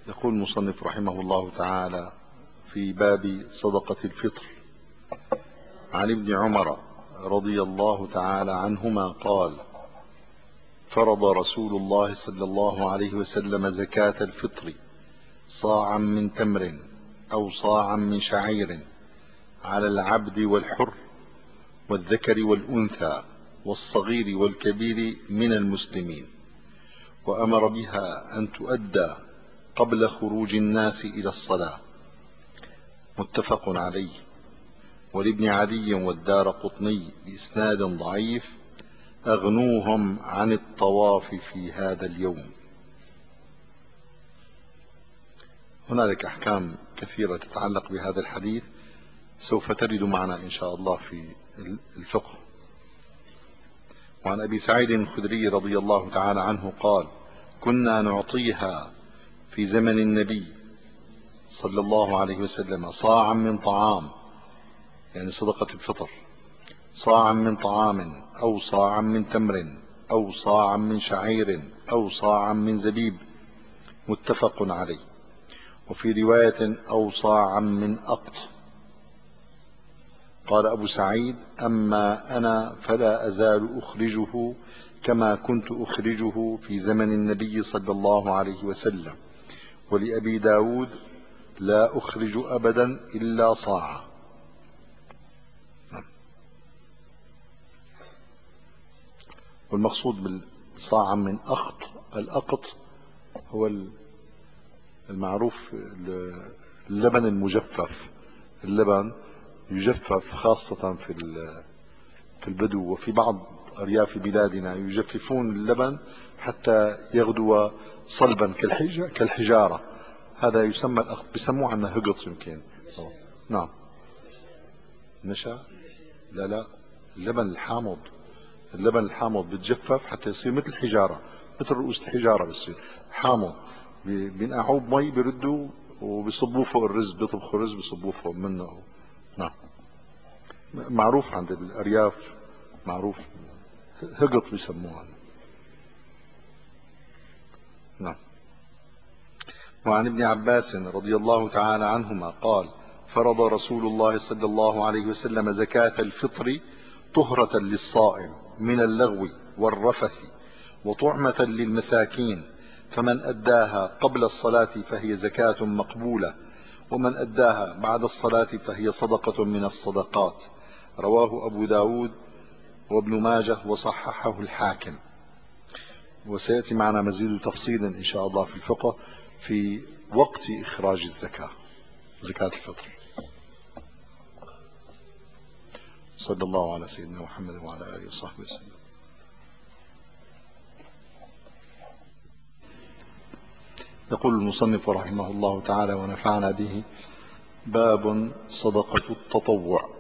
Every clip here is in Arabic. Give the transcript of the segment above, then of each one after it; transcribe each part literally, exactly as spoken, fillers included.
يقول المصنف رحمه الله تعالى في باب صدقة الفطر: عن ابن عمر رضي الله تعالى عنهما قال: فرض رسول الله صلى الله عليه وسلم زكاة الفطر صاعا من تمر أو صاعا من شعير على العبد والحر والذكر والأنثى والصغير والكبير من المسلمين، وأمر بها أن تؤدى قبل خروج الناس إلى الصلاة. متفق عليه. ولابن عدي والدارقطني بإسناد ضعيف: أغنوهم عن الطواف في هذا اليوم. هنالك أحكام كثيرة تتعلق بهذا الحديث سوف ترد معنا إن شاء الله في الفقه. وعن أبي سعيد الخدري رضي الله تعالى عنه قال: كنا نعطيها في زمن النبي صلى الله عليه وسلم صاعا من طعام، يعني صدقة الفطر، صاعا من طعام أو صاعا من تمر أو صاعا من شعير أو صاعا من زبيب. متفق عليه. وفي رواية أو صاعا من أقط. قال أبو سعيد: أما أنا فلا أزال أخرجه كما كنت أخرجه في زمن النبي صلى الله عليه وسلم. ولأبي داود: لا أخرج أبدا إلا صاعا. والمقصود بالصاعا من أقط، الأقط هو المعروف اللبن المجفف. اللبن يجفف خاصة في في البدو، وفي بعض أرياف بلادنا يجففون اللبن حتى يغدو صلبا كالحجارة. هذا يسمى الأخط، بيسموه عنا هقط يمكن. نعم. نشا؟ لا لا، اللبن الحامض. اللبن الحامض بتجفف حتى يصير مثل الحجارة، مثل رؤوس الحجارة، بصير حامض. بينقعوه بمي، بيردوا وبيصبوه فوق الرز، بيطبخوا رز بيصبوه فوق منه. نعم، معروف عند الأرياف، معروف هقط بيسموها. نعم. وعن ابن عباس رضي الله تعالى عنهما قال: فرض رسول الله صلى الله عليه وسلم زكاة الفطر طهرة للصائم من اللغو والرفث وطعمة للمساكين، فمن أداها قبل الصلاة فهي زكاة مقبولة، ومن أداها بعد الصلاة فهي صدقة من الصدقات. رواه أبو داود وابن ماجه وصححه الحاكم. وسيأتي معنا مزيد تفصيل إن شاء الله في الفقه في وقت إخراج الزكاة، زكاة الفطر. صلى الله على سيدنا محمد وعلى آله وصحبه وسلم. يقول المصنف رحمه الله تعالى ونفعنا به: باب صدقة التطوع.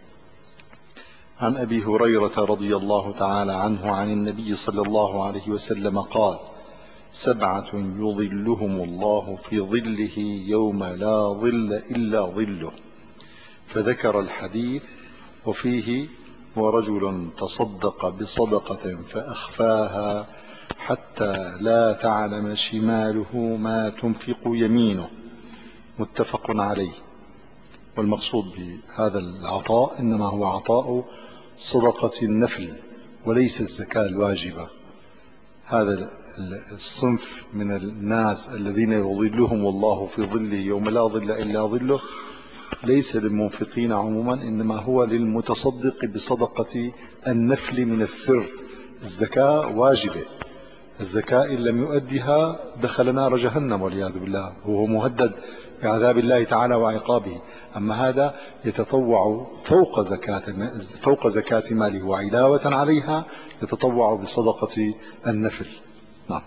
عن أبي هريرة رضي الله تعالى عنه عن النبي صلى الله عليه وسلم قال: سبعة يظلهم الله في ظله يوم لا ظل إلا ظله. فذكر الحديث وفيه: ورجل تصدق بصدقة فأخفاها حتى لا تعلم شماله ما تنفق يمينه. متفق عليه. والمقصود بهذا العطاء إنما هو عطاء صدقة النفل وليس الزكاة الواجبة. هذا الصنف من الناس الذين يظلهم الله في ظله يوم لا ظل إلا ظله ليس للمنفقين عموما، إنما هو للمتصدق بصدقة النفل من السر. الزكاة واجبة، الزكاة إن لم يؤدها دخل نار جهنم والعياذ بالله، وهو مهدد بعذاب الله تعالى وعقابه. أما هذا يتطوع فوق زكاة فوق زكاة ماله وعلاوة عليها يتطوع بصدقة النفل. نعم.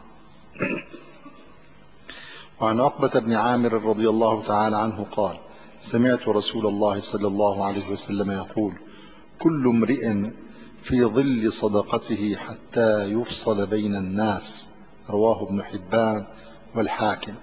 وعن عقبة بن عامر رضي الله تعالى عنه قال: سمعت رسول الله صلى الله عليه وسلم يقول: كل امرئ في ظل صدقته حتى يفصل بين الناس. رواه ابن حبان والحاكم.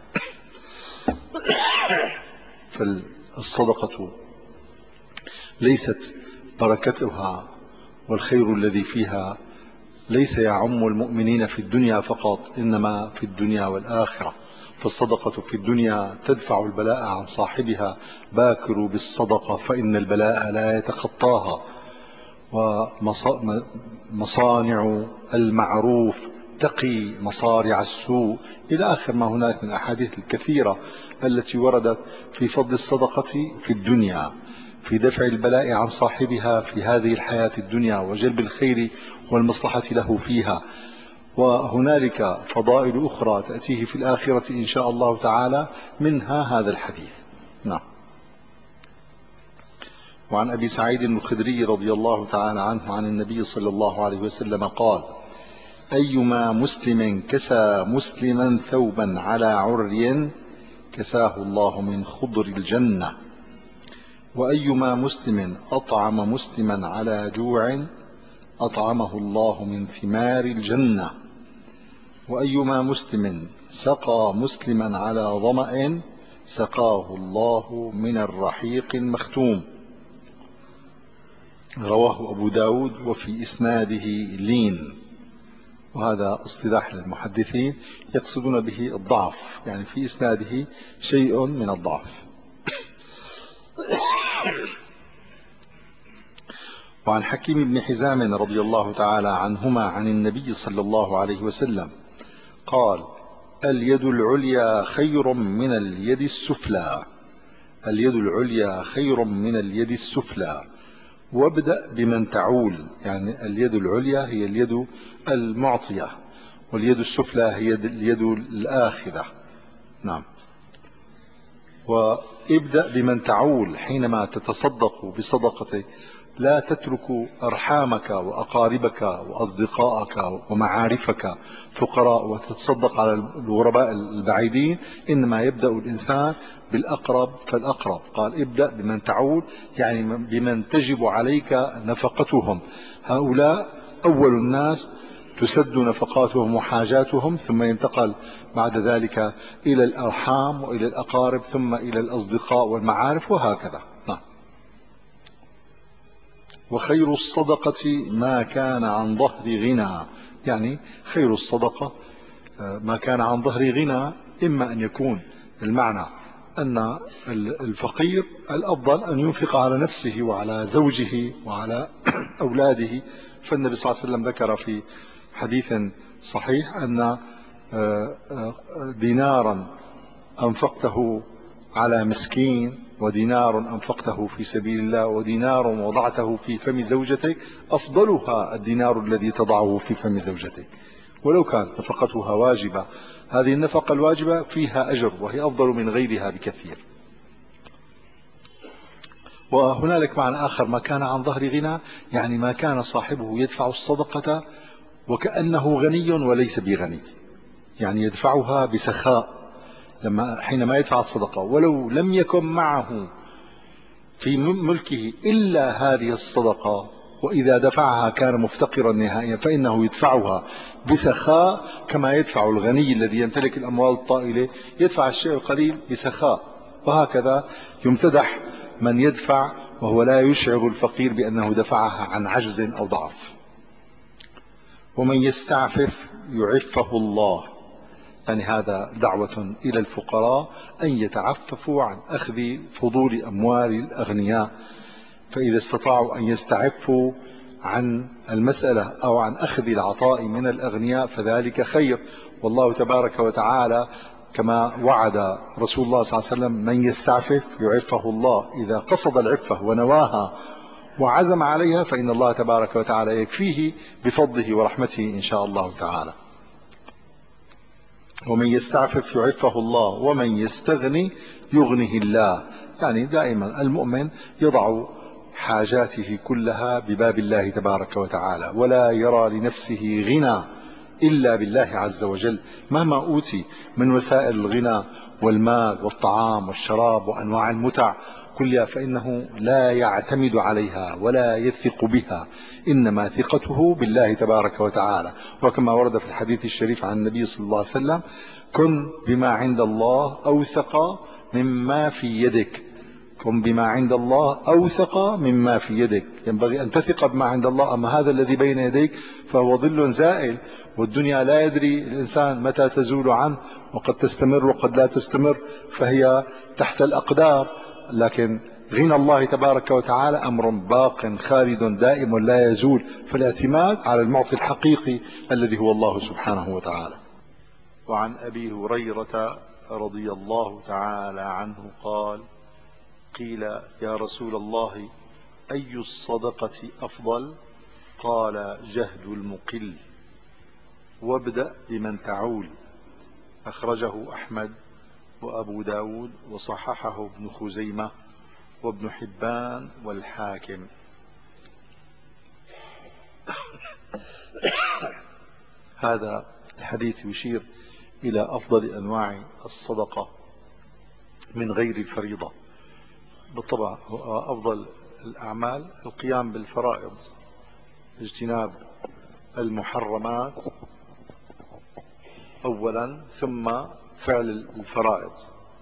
فالصدقة ليست بركتها والخير الذي فيها ليس يعم المؤمنين في الدنيا فقط، إنما في الدنيا والآخرة. فالصدقة في الدنيا تدفع البلاء عن صاحبها. باكروا بالصدقة فإن البلاء لا يتخطاها. ومصانع المعروف تقي مصارع السوء، إلى آخر ما هناك من الأحاديث الكثيرة التي وردت في فضل الصدقة في الدنيا، في دفع البلاء عن صاحبها في هذه الحياة الدنيا وجلب الخير والمصلحة له فيها. وهنالك فضائل أخرى تأتيه في الآخرة إن شاء الله تعالى، منها هذا الحديث. نعم. وعن أبي سعيد الخدري رضي الله تعالى عنه عن النبي صلى الله عليه وسلم قال: أيما مسلم كسى مسلما ثوبا على عري كساه الله من خضر الجنة، وأيما مسلم أطعم مسلما على جوع أطعمه الله من ثمار الجنة، وأيما مسلم سقى مسلما على ظمأ سقاه الله من الرحيق المختوم. رواه أبو داود وفي إسناده لين. وهذا اصطلاح للمحدثين يقصدون به الضعف، يعني في إسناده شيء من الضعف. وعن حكيم بن حزام رضي الله تعالى عنهما عن النبي صلى الله عليه وسلم قال: اليد العليا خير من اليد السفلى، اليد العليا خير من اليد السفلى، وابدأ بمن تعول. يعني اليد العليا هي اليد المعطية، واليد السفلى هي اليد الآخذة. نعم. وابدأ بمن تعول حينما تتصدق بصدقة، لا تترك أرحامك وأقاربك وأصدقائك ومعارفك فقراء وتتصدق على الغرباء البعيدين، إنما يبدأ الإنسان بالأقرب فالأقرب. قال: ابدأ بمن تعول، يعني بمن تجب عليك نفقتهم. هؤلاء أول الناس تسد نفقاتهم وحاجاتهم، ثم ينتقل بعد ذلك إلى الأرحام وإلى الأقارب، ثم إلى الأصدقاء والمعارف، وهكذا. نعم. وخير الصدقة ما كان عن ظهر غنى، يعني خير الصدقة ما كان عن ظهر غنى. إما أن يكون المعنى أن الفقير الأفضل أن ينفق على نفسه وعلى زوجه وعلى أولاده، فالنبي صلى الله عليه وسلم ذكر في حديث صحيح أن دينارا أنفقته على مسكين، ودينار أنفقته في سبيل الله، ودينار وضعته في فم زوجتك أفضلها الدينار الذي تضعه في فم زوجتك، ولو كانت نفقتها واجبة. هذه النفقة الواجبة فيها أجر، وهي أفضل من غيرها بكثير. وهنالك معنى آخر: ما كان عن ظهر غنى، يعني ما كان صاحبه يدفع الصدقة وكأنه غني وليس بغني، يعني يدفعها بسخاء. لما حينما يدفع الصدقة ولو لم يكن معه في ملكه إلا هذه الصدقة، وإذا دفعها كان مفتقرا نهائيا، فإنه يدفعها بسخاء كما يدفع الغني الذي يمتلك الأموال الطائلة، يدفع الشيء القليل بسخاء. وهكذا يمتدح من يدفع وهو لا يشعر الفقير بأنه دفعها عن عجز أو ضعف. ومن يستعفف يعفه الله، يعني هذا دعوة إلى الفقراء أن يتعففوا عن أخذ فضول أموال الأغنياء، فإذا استطاعوا أن يستعفوا عن المسألة أو عن أخذ العطاء من الأغنياء فذلك خير. والله تبارك وتعالى كما وعد رسول الله صلى الله عليه وسلم: من يستعفف يعفه الله. إذا قصد العفة ونواها وعزم عليها فإن الله تبارك وتعالى يكفيه بفضله ورحمته إن شاء الله تعالى. ومن يستعفف يعفه الله ومن يستغني يغنه الله، يعني دائما المؤمن يضع حاجاته كلها بباب الله تبارك وتعالى، ولا يرى لنفسه غنى إلا بالله عز وجل. مهما أوتي من وسائل الغنى والمال والطعام والشراب وأنواع المتع كلها، فإنه لا يعتمد عليها ولا يثق بها، إنما ثقته بالله تبارك وتعالى. وكما ورد في الحديث الشريف عن النبي صلى الله عليه وسلم: كن بما عند الله أوثق مما في يدك، كن بما عند الله أوثق مما في يدك. ينبغي أن تثق بما عند الله، أما هذا الذي بين يديك فهو ظل زائل، والدنيا لا يدري الإنسان متى تزول عنه، وقد تستمر وقد لا تستمر، فهي تحت الأقدار. لكن غنى الله تبارك وتعالى أمر باق خالد دائم لا يزول، فالاعتماد على المعطي الحقيقي الذي هو الله سبحانه وتعالى. وعن أبي هريرة رضي الله تعالى عنه قال: قيل يا رسول الله أي الصدقة أفضل؟ قال: جهد المقل، وابدأ بمن تعول. أخرجه أحمد وأبو داود وصححه ابن خزيمة وابن حبان والحاكم. هذا الحديث يشير إلى أفضل أنواع الصدقة من غير الفريضة. بالطبع أفضل الأعمال القيام بالفرائض، اجتناب المحرمات أولا، ثم فعل الفرائض،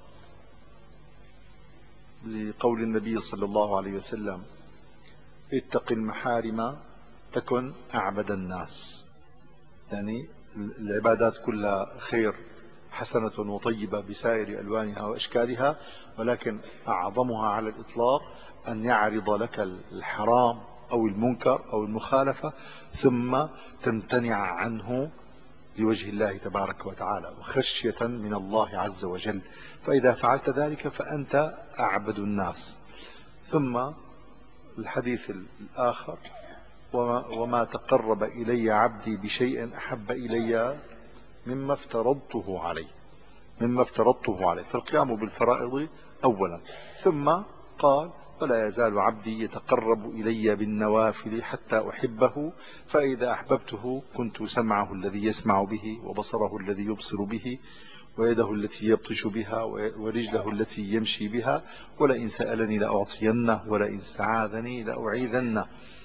لقول النبي صلى الله عليه وسلم: اتق المحارم تكن أعبد الناس. يعني العبادات كلها خير حسنة وطيبة بسائر ألوانها وأشكالها، ولكن أعظمها على الإطلاق أن يعرض لك الحرام أو المنكر أو المخالفة ثم تمتنع عنه لوجه الله تبارك وتعالى وخشية من الله عز وجل، فإذا فعلت ذلك فأنت أعبد الناس. ثم الحديث الآخر: وما, وما تقرب إلي عبدي بشيء أحب إلي مما افترضته عليه مما افترضته عليه فالقيام بالفرائض أولا. ثم قال: ولا يزال عبدي يتقرب إلي بالنوافل حتى أحبه، فإذا أحببته كنت سمعه الذي يسمع به، وبصره الذي يبصر به، ويده التي يبطش بها، ورجله التي يمشي بها، ولئن سألني لأعطينه، ولئن استعاذني لأعيذنه.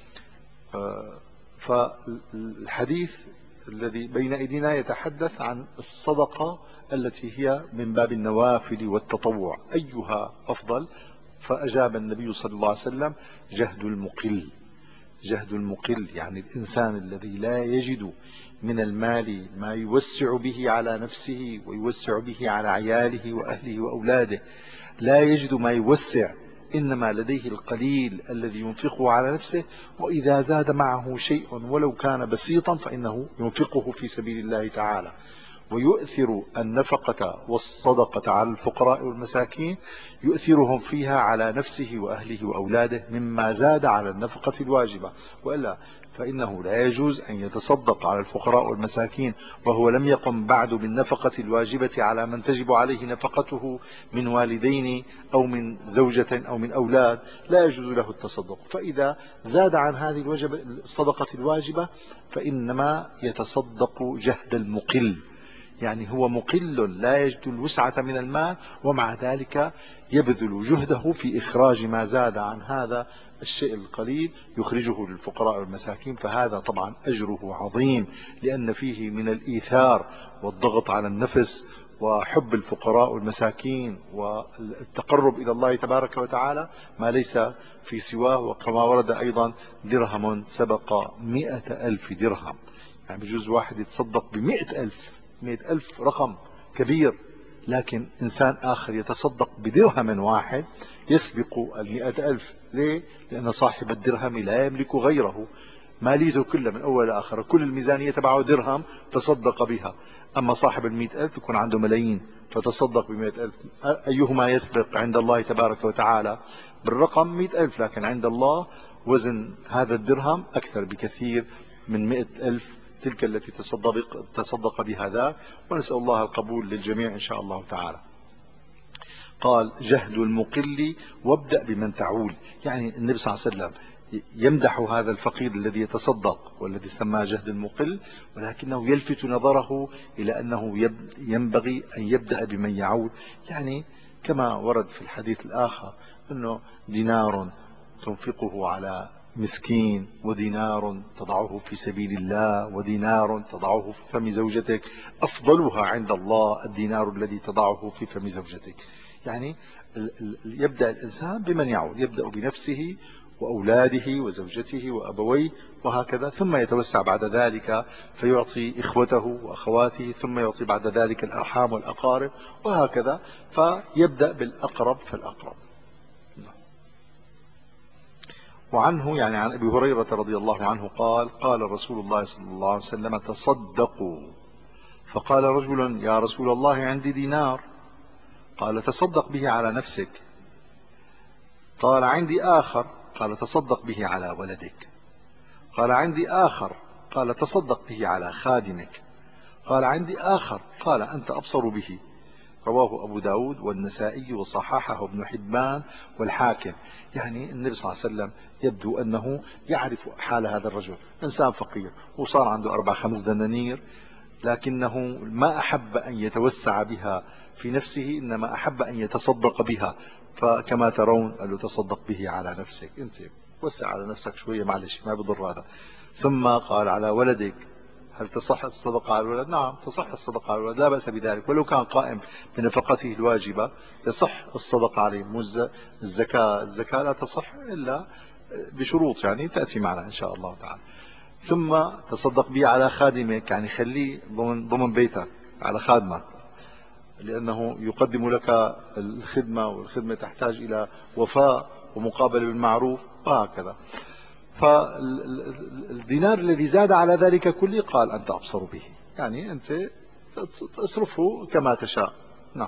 فالحديث الذي بين أيدينا يتحدث عن الصدقة التي هي من باب النوافل والتطوع، أيها أفضل؟ فأجاب النبي صلى الله عليه وسلم: جهد المقل. جهد المقل يعني الإنسان الذي لا يجد من المال ما يوسع به على نفسه ويوسع به على عياله وأهله وأولاده، لا يجد ما يوسع، إنما لديه القليل الذي ينفقه على نفسه، وإذا زاد معه شيء ولو كان بسيطا فإنه ينفقه في سبيل الله تعالى، ويؤثر النفقة والصدقة على الفقراء والمساكين، يؤثرهم فيها على نفسه وأهله وأولاده مما زاد على النفقة الواجبة. وإلا فإنه لا يجوز أن يتصدق على الفقراء والمساكين وهو لم يقم بعد بالنفقة الواجبة على من تجب عليه نفقته من والدين أو من زوجة أو من أولاد، لا يجوز له التصدق. فإذا زاد عن هذه الصدقة الواجبة فإنما يتصدق جهد المقل، يعني هو مقل لا يجد الوسعة من المال، ومع ذلك يبذل جهده في إخراج ما زاد عن هذا الشيء القليل يخرجه للفقراء والمساكين. فهذا طبعا أجره عظيم، لأن فيه من الإيثار والضغط على النفس وحب الفقراء والمساكين والتقرب إلى الله تبارك وتعالى ما ليس في سواه. وكما ورد أيضا: درهم سبق مئة ألف درهم، يعني بجوز واحد يتصدق بمئة ألف، مئة ألف رقم كبير، لكن إنسان آخر يتصدق بدرهم واحد يسبق المئة ألف. ليه؟ لأن صاحب الدرهم لا يملك غيره، ماليته كلها من أول لآخر، كل الميزانية تبعه درهم تصدق بها. أما صاحب المئة ألف يكون عنده ملايين فتصدق بمئة ألف. أيهما يسبق عند الله تبارك وتعالى؟ بالرقم مئة ألف، لكن عند الله وزن هذا الدرهم أكثر بكثير من مئة ألف تلك التي تصدق, تصدق بهذا. ونسأل الله القبول للجميع إن شاء الله تعالى. قال: جهد المقل وابدأ بمن تعول، يعني النبي صلى الله عليه وسلم يمدح هذا الفقير الذي يتصدق والذي سماه جهد المقل، ولكنه يلفت نظره إلى أنه ينبغي أن يبدأ بمن يعول. يعني كما ورد في الحديث الآخر أنه دينار تنفقه على مسكين، ودينار تضعه في سبيل الله، ودينار تضعه في فم زوجتك، أفضلها عند الله الدينار الذي تضعه في فم زوجتك. يعني يبدأ الإنسان بمن يعود، يبدأ بنفسه وأولاده وزوجته وأبويه وهكذا، ثم يتوسع بعد ذلك فيعطي إخوته وأخواته، ثم يعطي بعد ذلك الأرحام والأقارب وهكذا، فيبدأ بالأقرب فالأقرب. وعنه يعني عن أبي هريرة رضي الله عنه قال قال رسول الله صلى الله عليه وسلم تصدقوا. فقال رجل يا رسول الله عندي دينار. قال تصدق به على نفسك. قال عندي آخر. قال تصدق به على ولدك. قال عندي آخر. قال تصدق به على خادمك. قال عندي آخر. قال أنت أبصر به. رواه أبو داود والنسائي وصححه ابن حبان والحاكم. يعني النبي صلى الله عليه وسلم يبدو أنه يعرف حال هذا الرجل، إنسان فقير وصار عنده أربع خمس دنانير، لكنه ما أحب أن يتوسع بها في نفسه، إنما أحب أن يتصدق بها. فكما ترون قال له تصدق به على نفسك، أنت وسع على نفسك شوية معلش ما بضر هذا. ثم قال على ولدك، هل تصح الصدقة على الولد؟ نعم تصح الصدقة على الولد، لا بأس بذلك، ولو كان قائم بنفقته الواجبة يصح الصدقة عليه. الزكاة الزكاة لا تصح إلا بشروط يعني تأتي معنا إن شاء الله تعالى. ثم تصدق به على خادمك، يعني خليه ضمن, ضمن بيتك على خادمك، لأنه يقدم لك الخدمة، والخدمة تحتاج إلى وفاء ومقابلة بالمعروف وهكذا. فالدينار الذي زاد على ذلك كله قال أنت أبصر به، يعني أنت تصرفه كما تشاء. نعم.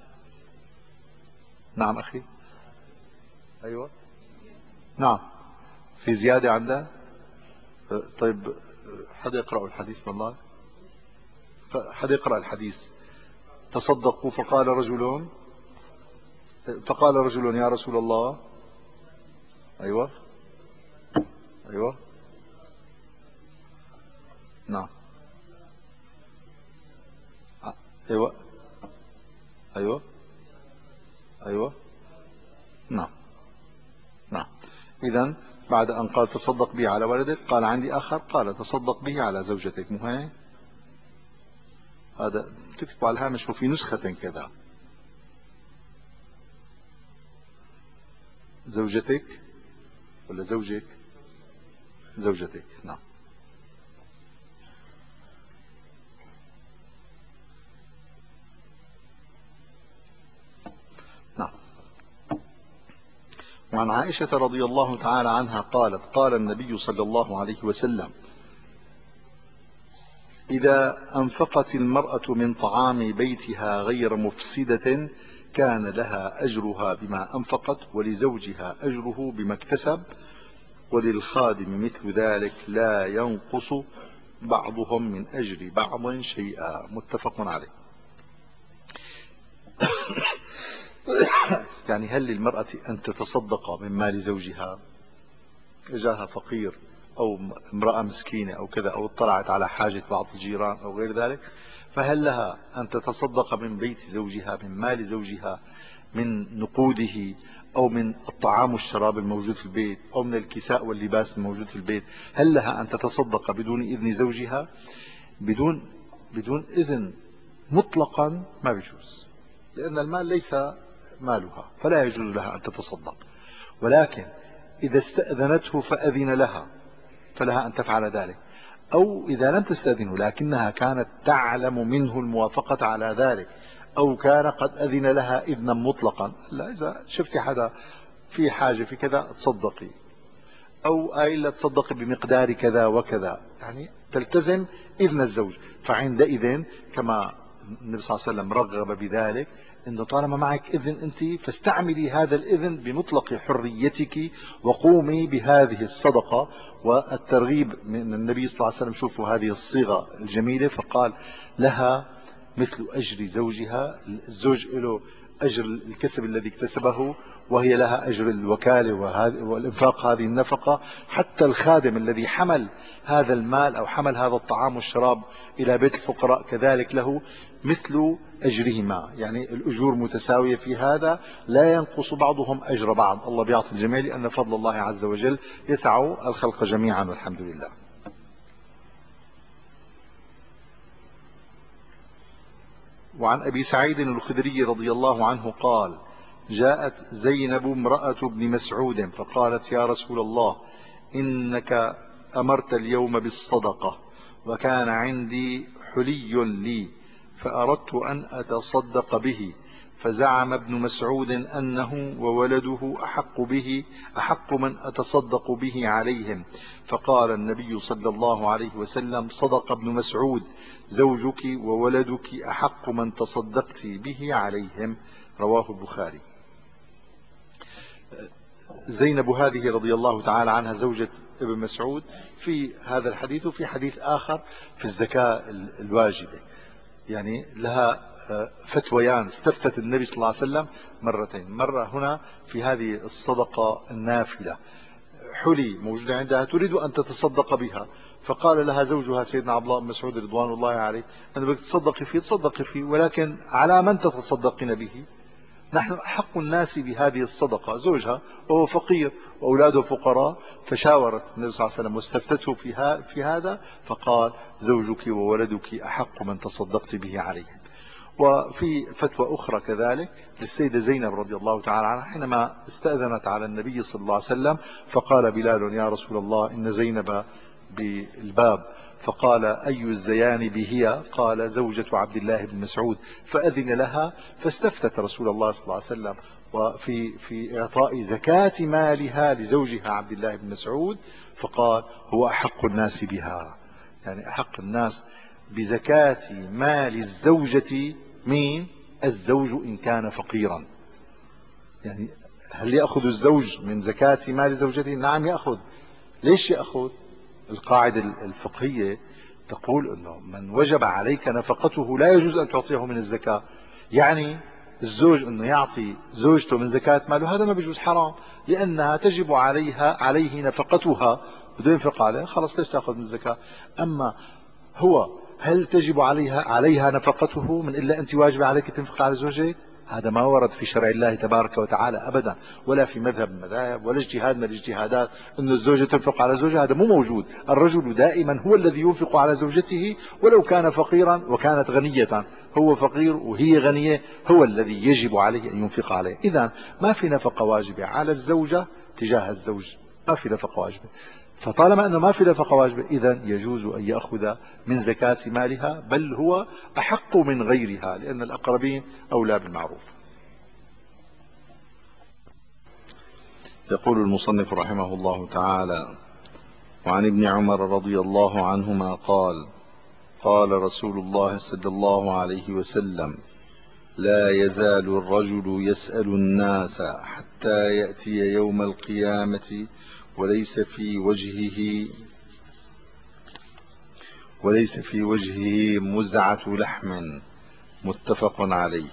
نعم أخي. أيوة. نعم في زيادة عنده. طيب حدا يقرأ الحديث والله، حدا يقرأ الحديث. تصدقوا فقال رجل فقال رجل يا رسول الله. أيوة. أيوة. نعم. أيوة. أيوة. أيوة. نعم. نعم. إذن بعد أن قال تصدق به على ولدك قال عندي آخر. قال تصدق به على زوجتك. مو هيك؟ هذا تكتب على الهامش وفي نسخة كذا. زوجتك ولا زوجك؟ زوجتك. نعم. نعم. وعن عائشة رضي الله تعالى عنها قالت قال النبي صلى الله عليه وسلم إذا أنفقت المرأة من طعام بيتها غير مفسدة كان لها أجرها بما أنفقت، ولزوجها أجره بما اكتسب، وللخادم مثل ذلك لا ينقص بعضهم من أجر بعض شيئا. متفق عليه. يعني هل للمرأة أن تتصدق من مال زوجها؟ جاها فقير أو امرأة مسكينة أو كذا، أو اطلعت على حاجة بعض الجيران أو غير ذلك، فهل لها أن تتصدق من بيت زوجها، من مال زوجها، من نقوده أو من الطعام والشراب الموجود في البيت أو من الكساء واللباس الموجود في البيت؟ هل لها أن تتصدق بدون إذن زوجها؟ بدون بدون إذن مطلقا ما بيجوز، لأن المال ليس مالها فلا يجوز لها أن تتصدق. ولكن إذا استأذنته فأذن لها فلها أن تفعل ذلك، أو إذا لم تستأذنه لكنها كانت تعلم منه الموافقة على ذلك، أو كان قد أذن لها إذنا مطلقا، لا إذا شفت حدا في حاجة في كذا تصدقي، أو قايل تصدقي بمقدار كذا وكذا، يعني تلتزم إذن الزوج. فعندئذ كما النبي صلى الله عليه وسلم رغب بذلك، انه طالما معك اذن انت فاستعملي هذا الاذن بمطلق حريتك وقومي بهذه الصدقة. والترغيب من النبي صلى الله عليه وسلم، شوفوا هذه الصيغة الجميلة، فقال لها مثل اجر زوجها. الزوج له اجر الكسب الذي اكتسبه، وهي لها اجر الوكالة والانفاق هذه النفقة. حتى الخادم الذي حمل هذا المال او حمل هذا الطعام والشراب الى بيت الفقراء كذلك له مثل أجرهما، يعني الأجور متساوية في هذا، لا ينقص بعضهم أجر بعض. الله بيعطي الجميع لأن فضل الله عز وجل يسع الخلق جميعا والحمد لله. وعن أبي سعيد الخدري رضي الله عنه قال: جاءت زينب امرأة ابن مسعود فقالت: يا رسول الله، إنك أمرت اليوم بالصدقة، وكان عندي حلي لي فأردت أن أتصدق به، فزعم ابن مسعود أنه وولده أحق به أحق من أتصدق به عليهم، فقال النبي صلى الله عليه وسلم: صدق ابن مسعود، زوجك وولدك أحق من تصدقت به عليهم. رواه البخاري. زينب هذه رضي الله تعالى عنها زوجة ابن مسعود في هذا الحديث وفي حديث آخر في الزكاة الواجبة، يعني لها فتويان. استفتت النبي صلى الله عليه وسلم مرتين، مرة هنا في هذه الصدقة النافلة، حلي موجودة عندها تريد أن تتصدق بها، فقال لها زوجها سيدنا عبد الله بن مسعود رضوان الله عليه: أنا بدك تصدقي فيه تصدقي فيه، ولكن على من تتصدقين به؟ نحن أحق الناس بهذه الصدقة. زوجها وهو فقير وأولاده فقراء، فشاورت النبي صلى الله عليه وسلم واستفتته في, في هذا، فقال: زوجك وولدك أحق من تصدقت به عليهم. وفي فتوى أخرى كذلك للسيدة زينب رضي الله تعالى عنها حينما استأذنت على النبي صلى الله عليه وسلم، فقال بلال: يا رسول الله، إن زينب بالباب. فقال: أي الزيان هي؟ قال: زوجة عبد الله بن مسعود. فأذن لها، فاستفتت رسول الله صلى الله عليه وسلم وفي في إعطاء زكاة مالها لزوجها عبد الله بن مسعود، فقال: هو أحق الناس بها، يعني أحق الناس بزكاة مال الزوجة. مين؟ الزوج إن كان فقيرا. يعني هل يأخذ الزوج من زكاة مال زوجته؟ نعم يأخذ. ليش يأخذ؟ القاعدة الفقهية تقول أنه من وجب عليك نفقته لا يجوز أن تعطيه من الزكاة. يعني الزوج أنه يعطي زوجته من زكاة ماله هذا ما بيجوز، حرام، لأنها تجب عليها عليه نفقتها، بده ينفق عليه، خلاص ليش تأخذ من الزكاة؟ أما هو هل تجب عليها عليها نفقته؟ من إلا أنت واجب عليك تنفق على زوجك؟ هذا ما ورد في شرع الله تبارك وتعالى أبدا، ولا في مذهب من المذاهب، ولا اجتهاد من الاجتهادات أن الزوجة تنفق على زوجها، هذا مو موجود. الرجل دائما هو الذي ينفق على زوجته ولو كان فقيرا وكانت غنية. هو فقير وهي غنية، هو الذي يجب عليه أن ينفق عليه. إذا ما في نفقة واجبة على الزوجة تجاه الزوج، ما في نفقة واجبة. فطالما أنه ما في نفقة واجبة، إذن يجوز أن يأخذ من زكاة مالها، بل هو أحق من غيرها، لأن الأقربين أولى بالمعروف. يقول المصنف رحمه الله تعالى: وعن ابن عمر رضي الله عنهما قال: قال رسول الله صلى الله عليه وسلم: لا يزال الرجل يسأل الناس حتى يأتي يوم القيامة وليس في وجهه وليس في وجهه مزعة لحم. متفق عليه.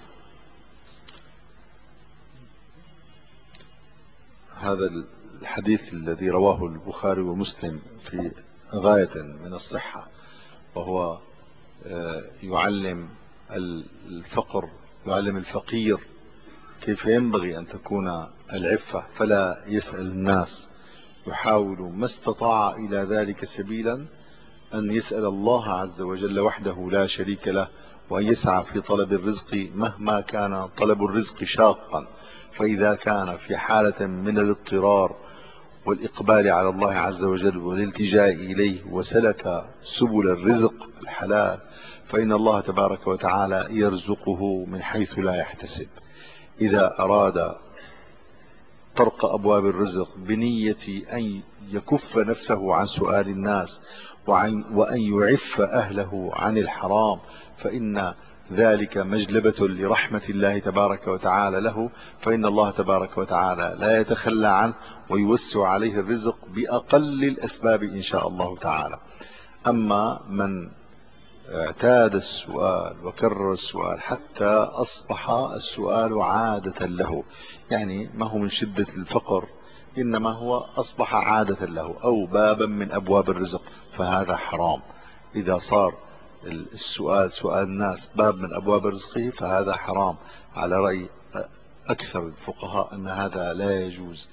هذا الحديث الذي رواه البخاري ومسلم في غاية من الصحة، وهو يعلم الفقر، يعلم الفقير كيف ينبغي أن تكون العفة، فلا يسأل الناس، يحاول ما استطاع إلى ذلك سبيلا أن يسأل الله عز وجل وحده لا شريك له، وأن يسعى في طلب الرزق مهما كان طلب الرزق شاقا. فإذا كان في حالة من الاضطرار والإقبال على الله عز وجل والالتجاء إليه وسلك سبل الرزق الحلال، فإن الله تبارك وتعالى يرزقه من حيث لا يحتسب. إذا أراد طرق أبواب الرزق بنية أن يكف نفسه عن سؤال الناس وأن يعف أهله عن الحرام، فإن ذلك مجلبة لرحمة الله تبارك وتعالى له، فإن الله تبارك وتعالى لا يتخلى عنه ويوسع عليه الرزق بأقل الأسباب إن شاء الله تعالى. أما من اعتاد السؤال وكرر السؤال حتى أصبح السؤال عادة له، يعني ما هو من شدة الفقر، إنما هو أصبح عادة له أو بابا من أبواب الرزق، فهذا حرام. إذا صار السؤال سؤال الناس باب من أبواب رزقه فهذا حرام على رأي أكثر الفقهاء، أن هذا لا يجوز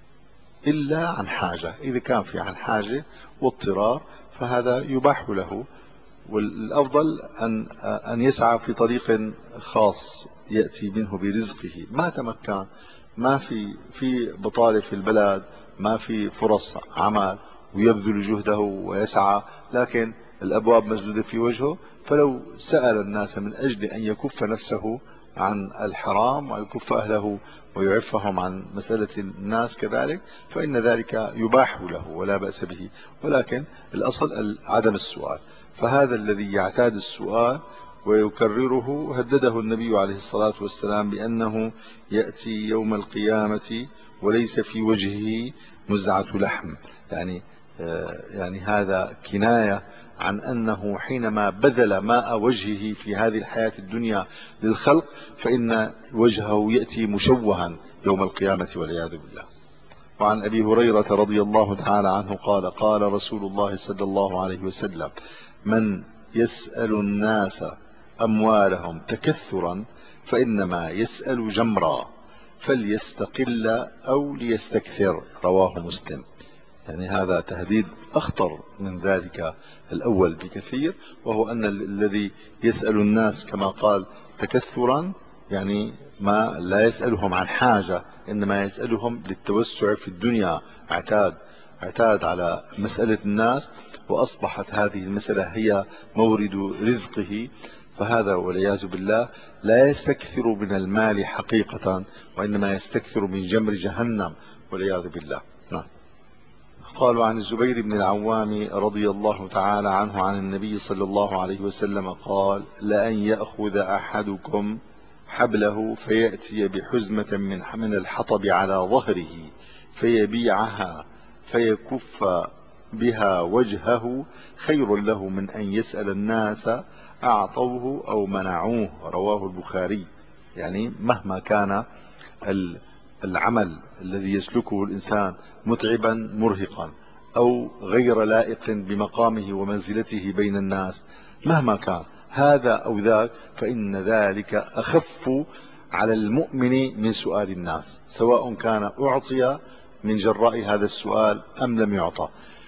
إلا عن حاجة. إذا كان في عن حاجة واضطرار فهذا يباح له، والأفضل أن أن يسعى في طريق خاص يأتي منه برزقه. ما تمكن، ما في في بطالة في البلد، ما في فرص عمل، ويبذل جهده ويسعى، لكن الأبواب مسدودة في وجهه، فلو سأل الناس من أجل أن يكف نفسه عن الحرام ويكف أهله ويعفهم عن مسألة الناس كذلك، فإن ذلك يباح له ولا بأس به، ولكن الأصل عدم السؤال. فهذا الذي يعتاد السؤال ويكرره هدده النبي عليه الصلاة والسلام بأنه يأتي يوم القيامة وليس في وجهه نزعة لحم، يعني يعني هذا كناية عن أنه حينما بذل ماء وجهه في هذه الحياة الدنيا للخلق فإن وجهه يأتي مشوها يوم القيامة والعياذ بالله. وعن أبي هريرة رضي الله تعالى عنه قال قال رسول الله صلى الله عليه وسلم: من يسأل الناس أموالهم تكثرا فإنما يسأل جمرا فليستقل أو ليستكثر. رواه مسلم. يعني هذا تهديد أخطر من ذلك الأول بكثير، وهو أن الذي يسأل الناس كما قال تكثرا يعني ما لا يسألهم عن حاجة، إنما يسألهم للتوسع في الدنيا، اعتاد اعتاد على مسألة الناس، وأصبحت هذه المسألة هي مورد رزقه، فهذا والعياذ بالله لا يستكثر من المال حقيقة، وإنما يستكثر من جمر جهنم والعياذ بالله. نعم. قالوا عن الزبير بن العوام رضي الله تعالى عنه عن النبي صلى الله عليه وسلم قال: لأن يأخذ أحدكم حبله فيأتي بحزمة من من الحطب على ظهره فيبيعها فيكف بها وجهه خير له من أن يسأل الناس أعطوه أو منعوه. رواه البخاري. يعني مهما كان العمل الذي يسلكه الإنسان متعبا مرهقا أو غير لائق بمقامه ومنزلته بين الناس، مهما كان هذا أو ذاك، فإن ذلك أخف على المؤمن من سؤال الناس، سواء كان أعطي من جراء هذا السؤال أم لم يعطى.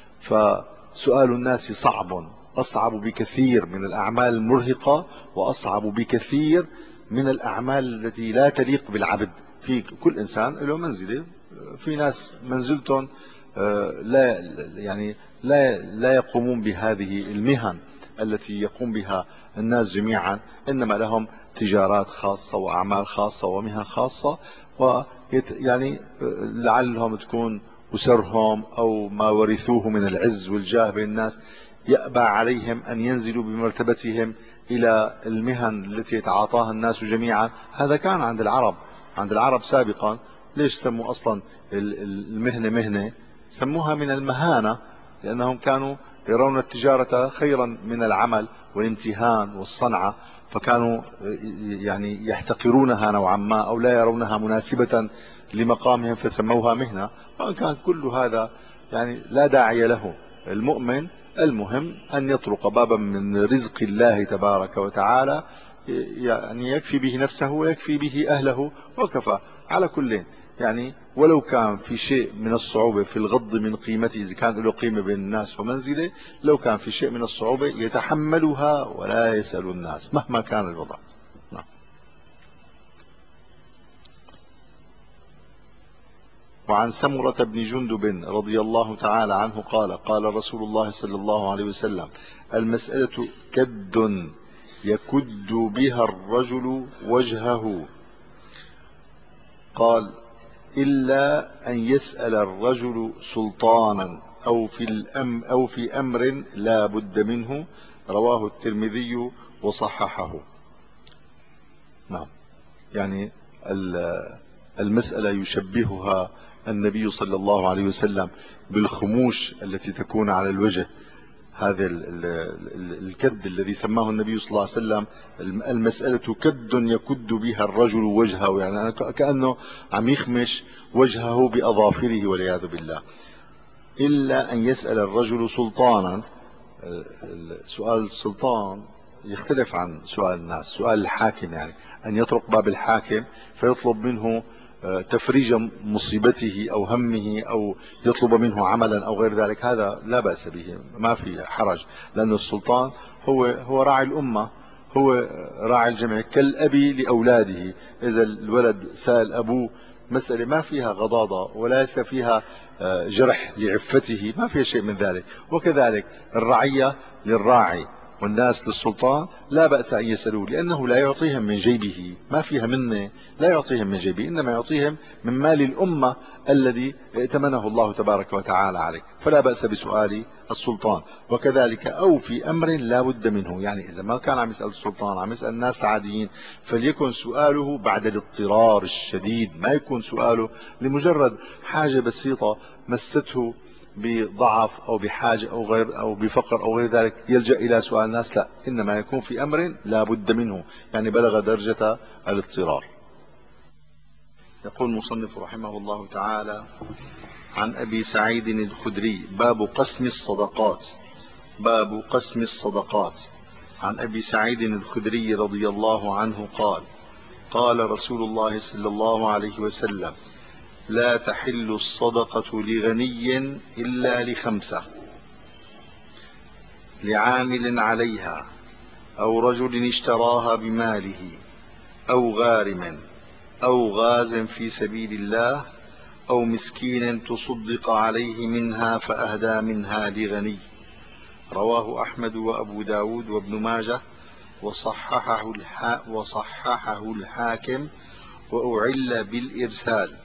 فسؤال الناس صعب، أصعب بكثير من الأعمال المرهقة، وأصعب بكثير من الأعمال التي لا تليق بالعبد. في كل إنسان له منزلة، في ناس منزلتهم لا يعني لا لا يقومون بهذه المهن التي يقوم بها الناس جميعا، إنما لهم تجارات خاصة وأعمال خاصة ومهن خاصة، ويعني لعلهم تكون أسرهم أو ما ورثوه من العز والجاه بين الناس يأبى عليهم أن ينزلوا بمرتبتهم إلى المهن التي يتعاطاها الناس جميعا. هذا كان عند العرب عند العرب سابقا. ليش سموا أصلا المهنة مهنة؟ سموها من المهانة، لأنهم كانوا يرون التجارة خيرا من العمل والامتهان والصنعة، فكانوا يعني يحتقرونها نوعا ما أو لا يرونها مناسبة لمقامهم فسموها مهنة. وإن كان كل هذا يعني لا داعي له. المؤمن المهم أن يطرق بابا من رزق الله تبارك وتعالى، يعني يكفي به نفسه ويكفي به أهله وكفى. على كل يعني ولو كان في شيء من الصعوبة في الغض من قيمته، إذا كان له قيمة بين الناس ومنزله، لو كان في شيء من الصعوبة يتحملها ولا يسأل الناس مهما كان الوضع. نعم. وعن سمرة بن جندب رضي الله تعالى عنه قال قال رسول الله صلى الله عليه وسلم: المسألة كد يكد بها الرجل وجهه. قال: إلا أن يسأل الرجل سلطانا أو في الأم أو في أمر لا بد منه. رواه الترمذي وصححه. نعم. يعني المسألة يشبهها النبي صلى الله عليه وسلم بالخموش التي تكون على الوجه. هذا الكد الذي سماه النبي صلى الله عليه وسلم المسألة كد يكد بها الرجل وجهه، يعني كأنه عم يخمش وجهه بأظافره والعياذ بالله. إلا أن يسأل الرجل سلطانا. سؤال السلطان يختلف عن سؤال الناس. سؤال الحاكم يعني أن يطرق باب الحاكم فيطلب منه تفريج مصيبته أو همه أو يطلب منه عملا أو غير ذلك، هذا لا بأس به، ما في حرج، لأن السلطان هو هو راعي الأمة، هو راعي الجميع، كالأبي لأولاده. إذا الولد سأل أبوه مسألة ما فيها غضاضة وليس فيها جرح لعفته، ما فيها شيء من ذلك. وكذلك الرعية للراعي والناس للسلطان لا بأس أن يسألوه، لأنه لا يعطيهم من جيبه، ما فيها منه، لا يعطيهم من جيبه، إنما يعطيهم من مال الأمة الذي ائتمنه الله تبارك وتعالى عليه، فلا بأس بسؤال السلطان. وكذلك أو في أمر لا بد منه، يعني إذا ما كان عم يسأل السلطان، عم يسأل الناس العاديين، فليكن سؤاله بعد الاضطرار الشديد، ما يكون سؤاله لمجرد حاجة بسيطة مسته بضعف أو بحاجة أو غير أو بفقر أو غير ذلك يلجأ إلى سؤال الناس، لا، إنما يكون في أمر لا بد منه، يعني بلغ درجة الاضطرار. يقول المصنف رحمه الله تعالى: عن أبي سعيد الخدري: باب قسم الصدقات. باب قسم الصدقات. عن أبي سعيد الخدري رضي الله عنه قال: قال رسول الله صلى الله عليه وسلم: لا تحل الصدقة لغني إلا لخمسة: لعامل عليها، أو رجل اشتراها بماله، أو غارم، أو غاز في سبيل الله، أو مسكين تصدق عليه منها فأهدى منها لغني. رواه أحمد وأبو داود وابن ماجه، وصححه, الحا وصححه الحاكم، وأعل بالإرسال.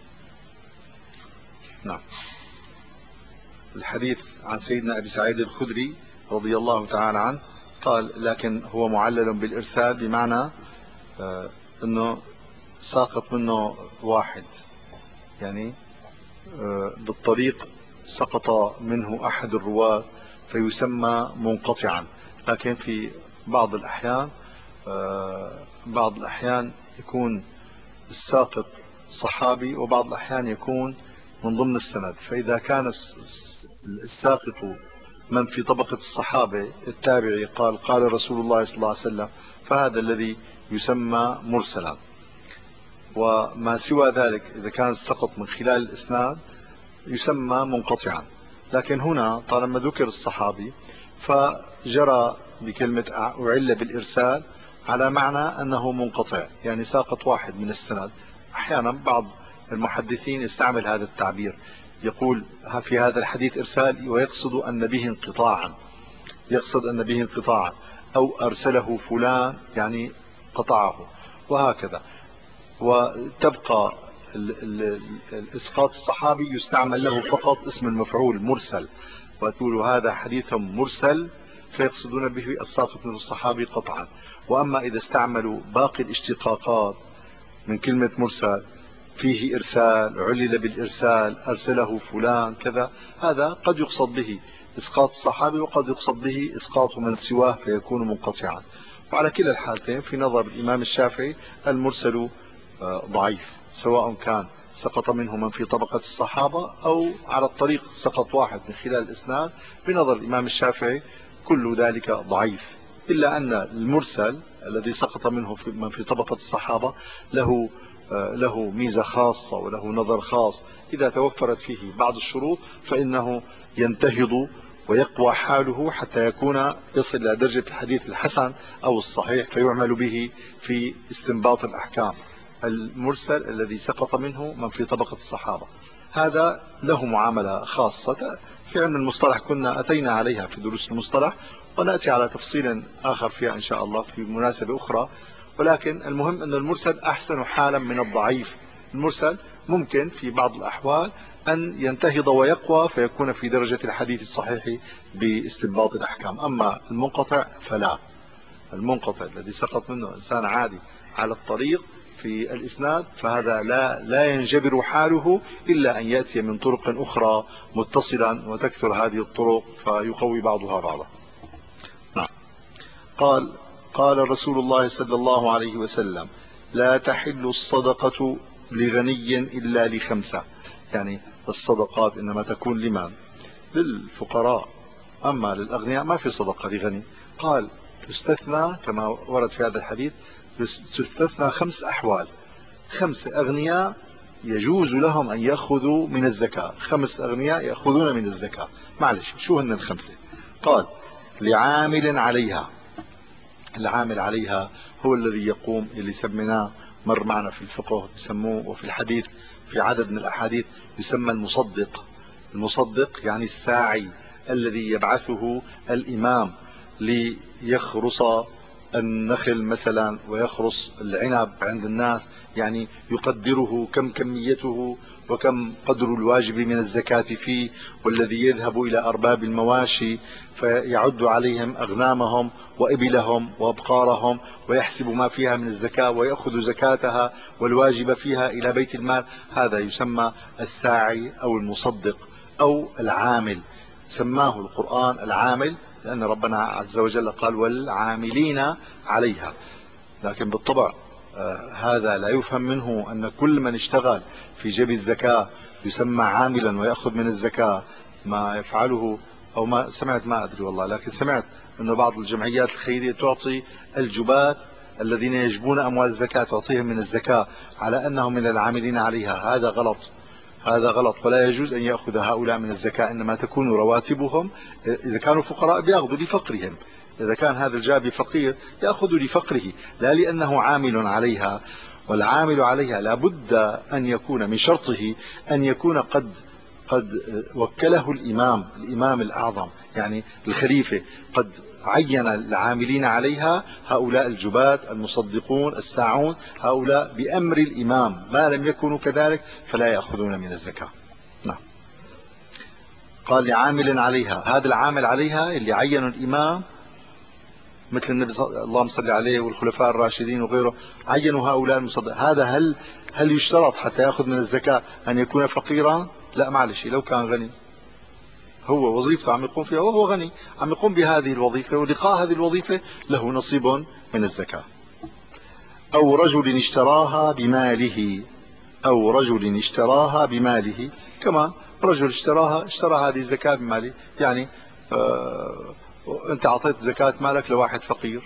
نعم. الحديث عن سيدنا أبي سعيد الخدري رضي الله تعالى عنه قال، لكن هو معلل بالإرسال، بمعنى آه أنه ساقط منه واحد، يعني آه بالطريق سقط منه أحد الرواة فيسمى منقطعا. لكن في بعض الأحيان آه بعض الأحيان يكون الساقط صحابي، وبعض الأحيان يكون من ضمن السند. فإذا كان الساقط من في طبقة الصحابة التابعي قال قال رسول الله صلى الله عليه وسلم، فهذا الذي يسمى مرسلا. وما سوى ذلك إذا كان السقط من خلال الإسناد يسمى منقطعا. لكن هنا طالما ذكر الصحابي فجرى بكلمة أعل بالإرسال على معنى أنه منقطع، يعني ساقط واحد من السند. أحيانا بعض المحدثين يستعمل هذا التعبير، يقول في هذا الحديث إرسال ويقصد أن به انقطاعا، يقصد أن به انقطاعا، أو أرسله فلان يعني قطعه، وهكذا. وتبقى الإسقاط الصحابي يستعمل له فقط اسم المفعول مرسل، وتقول هذا حديث مرسل، فيقصدون به الساقط من الصحابي قطعا. وأما إذا استعملوا باقي الاشتقاقات من كلمة مرسل، فيه إرسال، علل بالإرسال، أرسله فلان كذا، هذا قد يقصد به إسقاط الصحابي وقد يقصد به إسقاط من سواه فيكون منقطعا. وعلى كلا الحالتين في نظر الإمام الشافعي المرسل ضعيف، سواء كان سقط منه من في طبقة الصحابة أو على الطريق سقط واحد من خلال الإسناد. بنظر الإمام الشافعي كل ذلك ضعيف، إلا أن المرسل الذي سقط منه من في طبقة الصحابة له له ميزة خاصة وله نظر خاص، إذا توفرت فيه بعض الشروط فإنه ينتهض ويقوى حاله حتى يكون يصل إلى درجة الحديث الحسن أو الصحيح، فيعمل به في استنباط الأحكام. المرسل الذي سقط منه من في طبقة الصحابة هذا له معاملة خاصة في علم المصطلح، كنا أتينا عليها في دروس المصطلح، ونأتي على تفصيل آخر فيها إن شاء الله في مناسبة أخرى. ولكن المهم أن المرسل أحسن حالا من الضعيف. المرسل ممكن في بعض الأحوال أن ينتهض ويقوى فيكون في درجة الحديث الصحيح باستنباط الأحكام. أما المنقطع فلا، المنقطع الذي سقط منه إنسان عادي على الطريق في الإسناد فهذا لا لا ينجبر حاله إلا أن يأتي من طرق أخرى متصلا، وتكثر هذه الطرق فيقوي بعضها بعضا. نعم. قال قال رسول الله صلى الله عليه وسلم: لا تحل الصدقة لغني إلا لخمسة، يعني الصدقات إنما تكون لمن؟ للفقراء، أما للأغنياء ما في صدقة لغني. قال تستثنى كما ورد في هذا الحديث، تستثنى خمس أحوال. خمس أغنياء يجوز لهم أن يأخذوا من الزكاة، خمس أغنياء يأخذون من الزكاة. معلش شو هن الخمسة؟ قال لعامل عليها. العامل عليها هو الذي يقوم، اللي سميناه مر معنا في الفقه يسموه، وفي الحديث في عدد من الأحاديث يسمى المصدق. المصدق يعني الساعي الذي يبعثه الإمام ليخرص النخل مثلا ويخرص العنب عند الناس، يعني يقدره كم كميته وكم قدر الواجب من الزكاة فيه، والذي يذهب إلى أرباب المواشي فيعد عليهم أغنامهم وإبلهم وأبقارهم ويحسب ما فيها من الزكاة ويأخذ زكاتها والواجب فيها إلى بيت المال. هذا يسمى الساعي أو المصدق أو العامل. سماه القرآن العامل لأن ربنا عز وجل قال والعاملين عليها. لكن بالطبع آه هذا لا يفهم منه أن كل من اشتغل في جيب الزكاة يسمى عاملا ويأخذ من الزكاة. ما يفعله أو ما سمعت، ما أدري والله، لكن سمعت أن بعض الجمعيات الخيرية تعطي الجبات الذين يجبون أموال الزكاة تعطيهم من الزكاة على أنهم من العاملين عليها. هذا غلط، هذا غلط، ولا يجوز أن يأخذ هؤلاء من الزكاة. إنما تكون رواتبهم، إذا كانوا فقراء بيأخذوا لفقرهم، إذا كان هذا الجابي فقير يأخذ لفقره لا لأنه عامل عليها. والعامل عليها لابد أن يكون من شرطه أن يكون قد قد وكله الإمام الإمام الأعظم، يعني الخليفة قد عين العاملين عليها هؤلاء الجبات المصدقون الساعون، هؤلاء بأمر الإمام. ما لم يكونوا كذلك فلا يأخذون من الزكاة. نعم. قال لعامل عليها، هذا العامل عليها اللي عينوا الإمام مثل النبي صلى اللهم صل عليه والخلفاء الراشدين وغيره، عينوا هؤلاء المصدق. هذا هل هل يشترط حتى يأخذ من الزكاة أن يكون فقيرا؟ لا، معلش، لو كان غني هو وظيفته عم يقوم فيها وهو غني عم يقوم بهذه الوظيفة، ولقاء هذه الوظيفة له نصيب من الزكاة. أو رجل اشتراها بماله، أو رجل اشتراها بماله، كما رجل اشتراها اشترى هذه الزكاة بماله. يعني آه أنت أعطيت زكاة مالك لواحد فقير،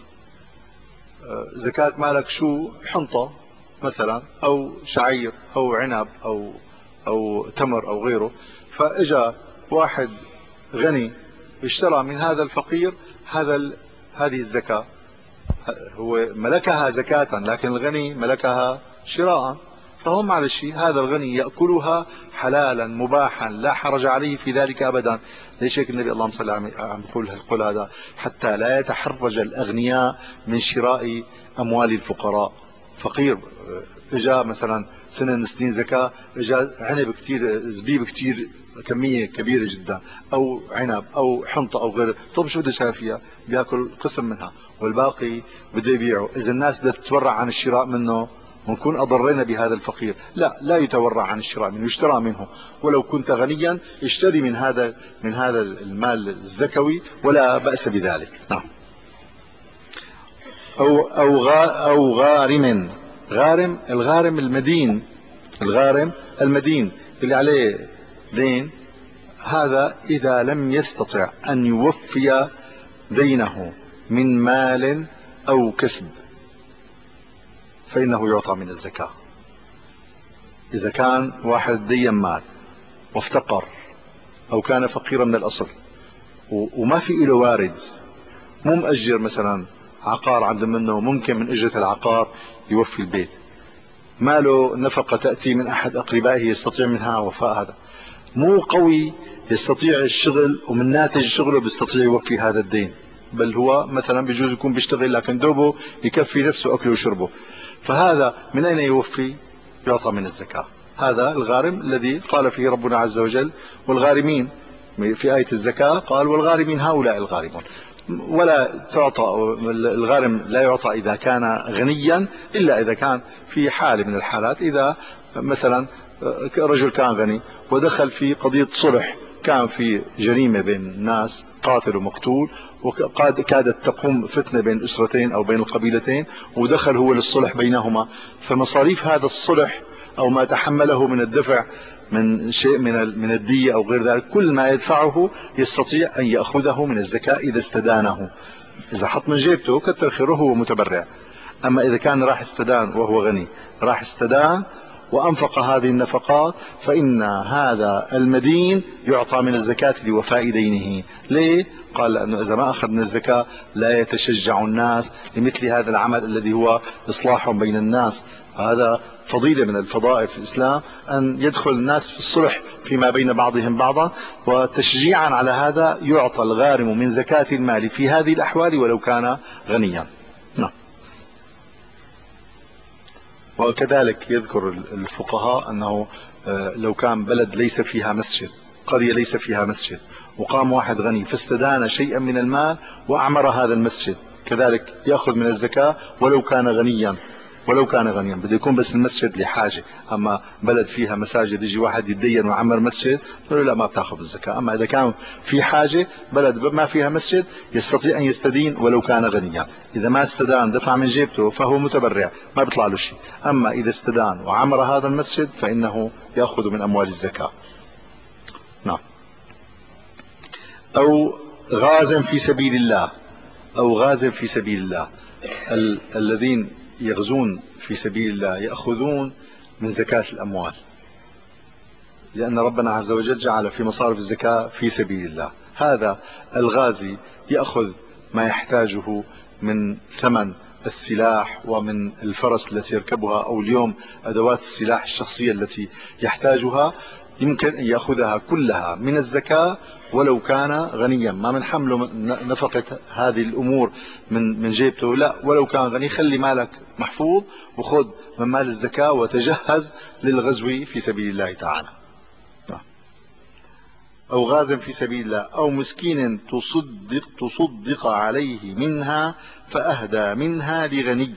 آه زكاة مالك شو؟ حنطة مثلا أو شعير أو عنب أو أو تمر أو غيره، فإجا واحد غني اشترى من هذا الفقير هذا هذه الزكاة. هو ملكها زكاة لكن الغني ملكها شراء، فهو معلش هذا الغني يأكلها حلالا مباحا لا حرج عليه في ذلك أبدا. ليش هيك النبي اللهم صل عليه عم يقول القول هذا؟ حتى لا يتحرج الأغنياء من شراء أموال الفقراء. فقير اجا مثلا سنة من سنين زكاة، اجا عنب كتير، زبيب كتير كمية كبيرة جدا أو عنب أو حنطة أو غيره، طب شو بده يساوي فيها؟ بياكل قسم منها والباقي بده يبيعه. إذا الناس بدها تتورع عن الشراء منه ونكون أضرينا بهذا الفقير. لا، لا يتورع عن الشراء منه، يشترى منه. ولو كنت غنيا اشتري من هذا من هذا المال الزكوي ولا بأس بذلك. نعم. أو أو غا أو غارم. غارم، الغارم المدين، الغارم المدين اللي عليه دين، هذا إذا لم يستطع أن يوفي دينه من مال أو كسب فإنه يعطى من الزكاة. إذا كان واحد دين مال وافتقر أو كان فقيرا من الأصل وما في له وارد، مو مؤجر مثلا عقار عنده منه ممكن من أجرة العقار يوفي البيت، ما له نفقة تأتي من أحد أقربائه يستطيع منها وفاء، هذا مو قوي يستطيع الشغل ومن ناتج شغله بيستطيع يوفي هذا الدين، بل هو مثلا بيجوز يكون بيشتغل لكن دوبه يكفي نفسه أكله وشربه، فهذا من أين يوفي؟ يعطى من الزكاة. هذا الغارم الذي قال فيه ربنا عز وجل والغارمين في آية الزكاة، قال والغارمين هؤلاء الغارمون. ولا تعطى الغارم، لا يعطى إذا كان غنيا إلا إذا كان في حالة من الحالات، إذا مثلا رجل كان غني ودخل في قضية صلح، كان في جريمة بين الناس قاتل ومقتول وقد كادت تقوم فتنة بين أسرتين أو بين القبيلتين، ودخل هو للصلح بينهما، فمصاريف هذا الصلح أو ما تحمله من الدفع من شيء من من الدية أو غير ذلك، كل ما يدفعه يستطيع أن يأخذه من الزكاة إذا استدانه. إذا حط من جيبته كتر خيره هو متبرع. أما إذا كان راح استدان وهو غني، راح استدان وأنفق هذه النفقات، فإن هذا المدين يعطى من الزكاة لوفاء دينه. ليه؟ قال لأنه إذا ما أخذ من الزكاة لا يتشجع الناس لمثل هذا العمل الذي هو إصلاح بين الناس. هذا فضيلة من الفضائل في الإسلام، أن يدخل الناس في الصلح فيما بين بعضهم بعضا، وتشجيعا على هذا يعطى الغارم من زكاة المال في هذه الأحوال ولو كان غنيا. نعم. وكذلك يذكر الفقهاء أنه لو كان بلد ليس فيها مسجد، قرية ليس فيها مسجد، وقام واحد غني فاستدان شيئا من المال وأعمر هذا المسجد، كذلك يأخذ من الزكاة ولو كان غنيا، ولو كان غنيا بده يكون بس المسجد لحاجة. أما بلد فيها مساجد يجي واحد يتدين وعمر مسجد لا ما بتاخذ الزكاة. أما إذا كان في حاجة بلد ما فيها مسجد يستطيع أن يستدين ولو كان غنيا. إذا ما استدان دفع من جيبته فهو متبرع ما بيطلع له شيء. أما إذا استدان وعمر هذا المسجد فإنه يأخذ من أموال الزكاة. نعم. أو غازا في سبيل الله، أو غازا في سبيل الله. ال الذين يغزون في سبيل الله يأخذون من زكاة الأموال، لأن ربنا عز وجل جعل في مصارف الزكاة في سبيل الله. هذا الغازي يأخذ ما يحتاجه من ثمن السلاح ومن الفرس التي يركبها، أو اليوم أدوات السلاح الشخصية التي يحتاجها، يمكن أن يأخذها كلها من الزكاة ولو كان غنيا. ما من حمله نفقة هذه الأمور من من جيبته، لا، ولو كان غني خلي مالك محفوظ وخذ من مال الزكاة وتجهز للغزو في سبيل الله تعالى. أو غازا في سبيل الله، أو مسكين تصدق تصدق عليه منها فأهدى منها لغني.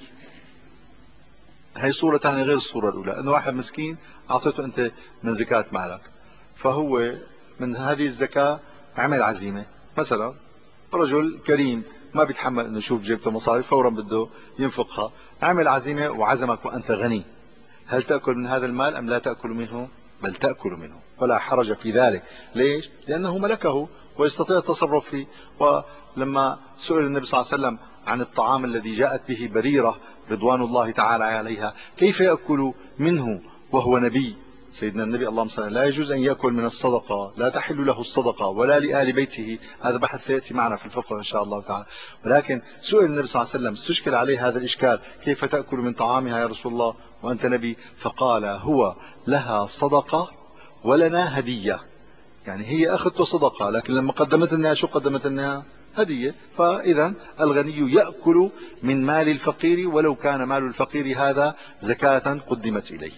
هي صورة ثانية غير الصورة الأولى، أنه واحد مسكين أعطيته أنت من زكاة مالك، فهو من هذه الزكاة عمل عزيمة. مثلا رجل كريم ما بيتحمل أنه يشوف جيبته مصاري فورا بده ينفقها، عمل عزيمة وعزمك وأنت غني، هل تأكل من هذا المال أم لا تأكل منه؟ بل تأكل منه، ولا حرج في ذلك. ليش؟ لأنه ملكه ويستطيع التصرف فيه. ولما سئل النبي صلى الله عليه وسلم عن الطعام الذي جاءت به بريرة رضوان الله تعالى عليها كيف يأكل منه وهو نبي، سيدنا النبي اللهم صل عليه، لا يجوز أن يأكل من الصدقة، لا تحل له الصدقة ولا لآل بيته. هذا بحث سيأتي معنا في الفقه إن شاء الله تعالى. ولكن سئل النبي صلى الله عليه وسلم، استشكل عليه هذا الإشكال، كيف تأكل من طعامها يا رسول الله وأنت نبي؟ فقال هو لها صدقة ولنا هدية. يعني هي أخذت صدقة، لكن لما قدمت لنا شو قدمت لنا؟ هدية. فإذا الغني يأكل من مال الفقير ولو كان مال الفقير هذا زكاة قدمت إليه.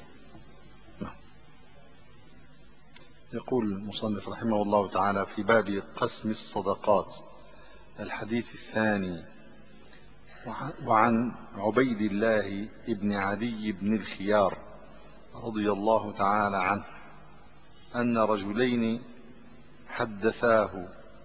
يقول المصنف رحمه الله تعالى في باب قسم الصدقات الحديث الثاني: وعن عبيد الله بن عدي بن الخيار رضي الله تعالى عنه أن رجلين حدثاه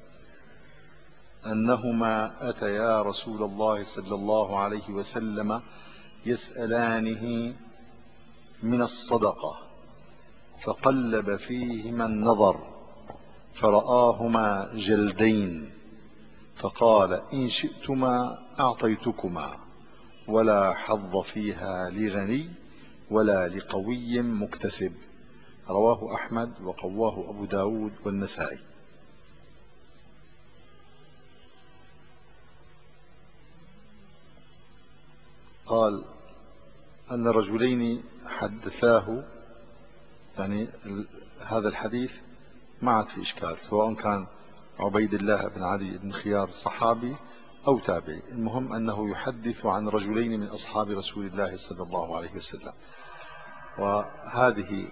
أنهما أتيا رسول الله صلى الله عليه وسلم يسألانه من الصدقة، فقلب فيهما النظر فرآهما جلدين، فقال إن شئتما أعطيتكما، ولا حظ فيها لغني ولا لقوي مكتسب. رواه أحمد وقواه أبو داود والنسائي. قال أن رجلين حدثاه، يعني هذا الحديث ما عاد في إشكال، سواء كان عبيد الله بن عدي بن خيار صحابي أو تابعي، المهم أنه يحدث عن رجلين من أصحاب رسول الله صلى الله عليه وسلم. وهذه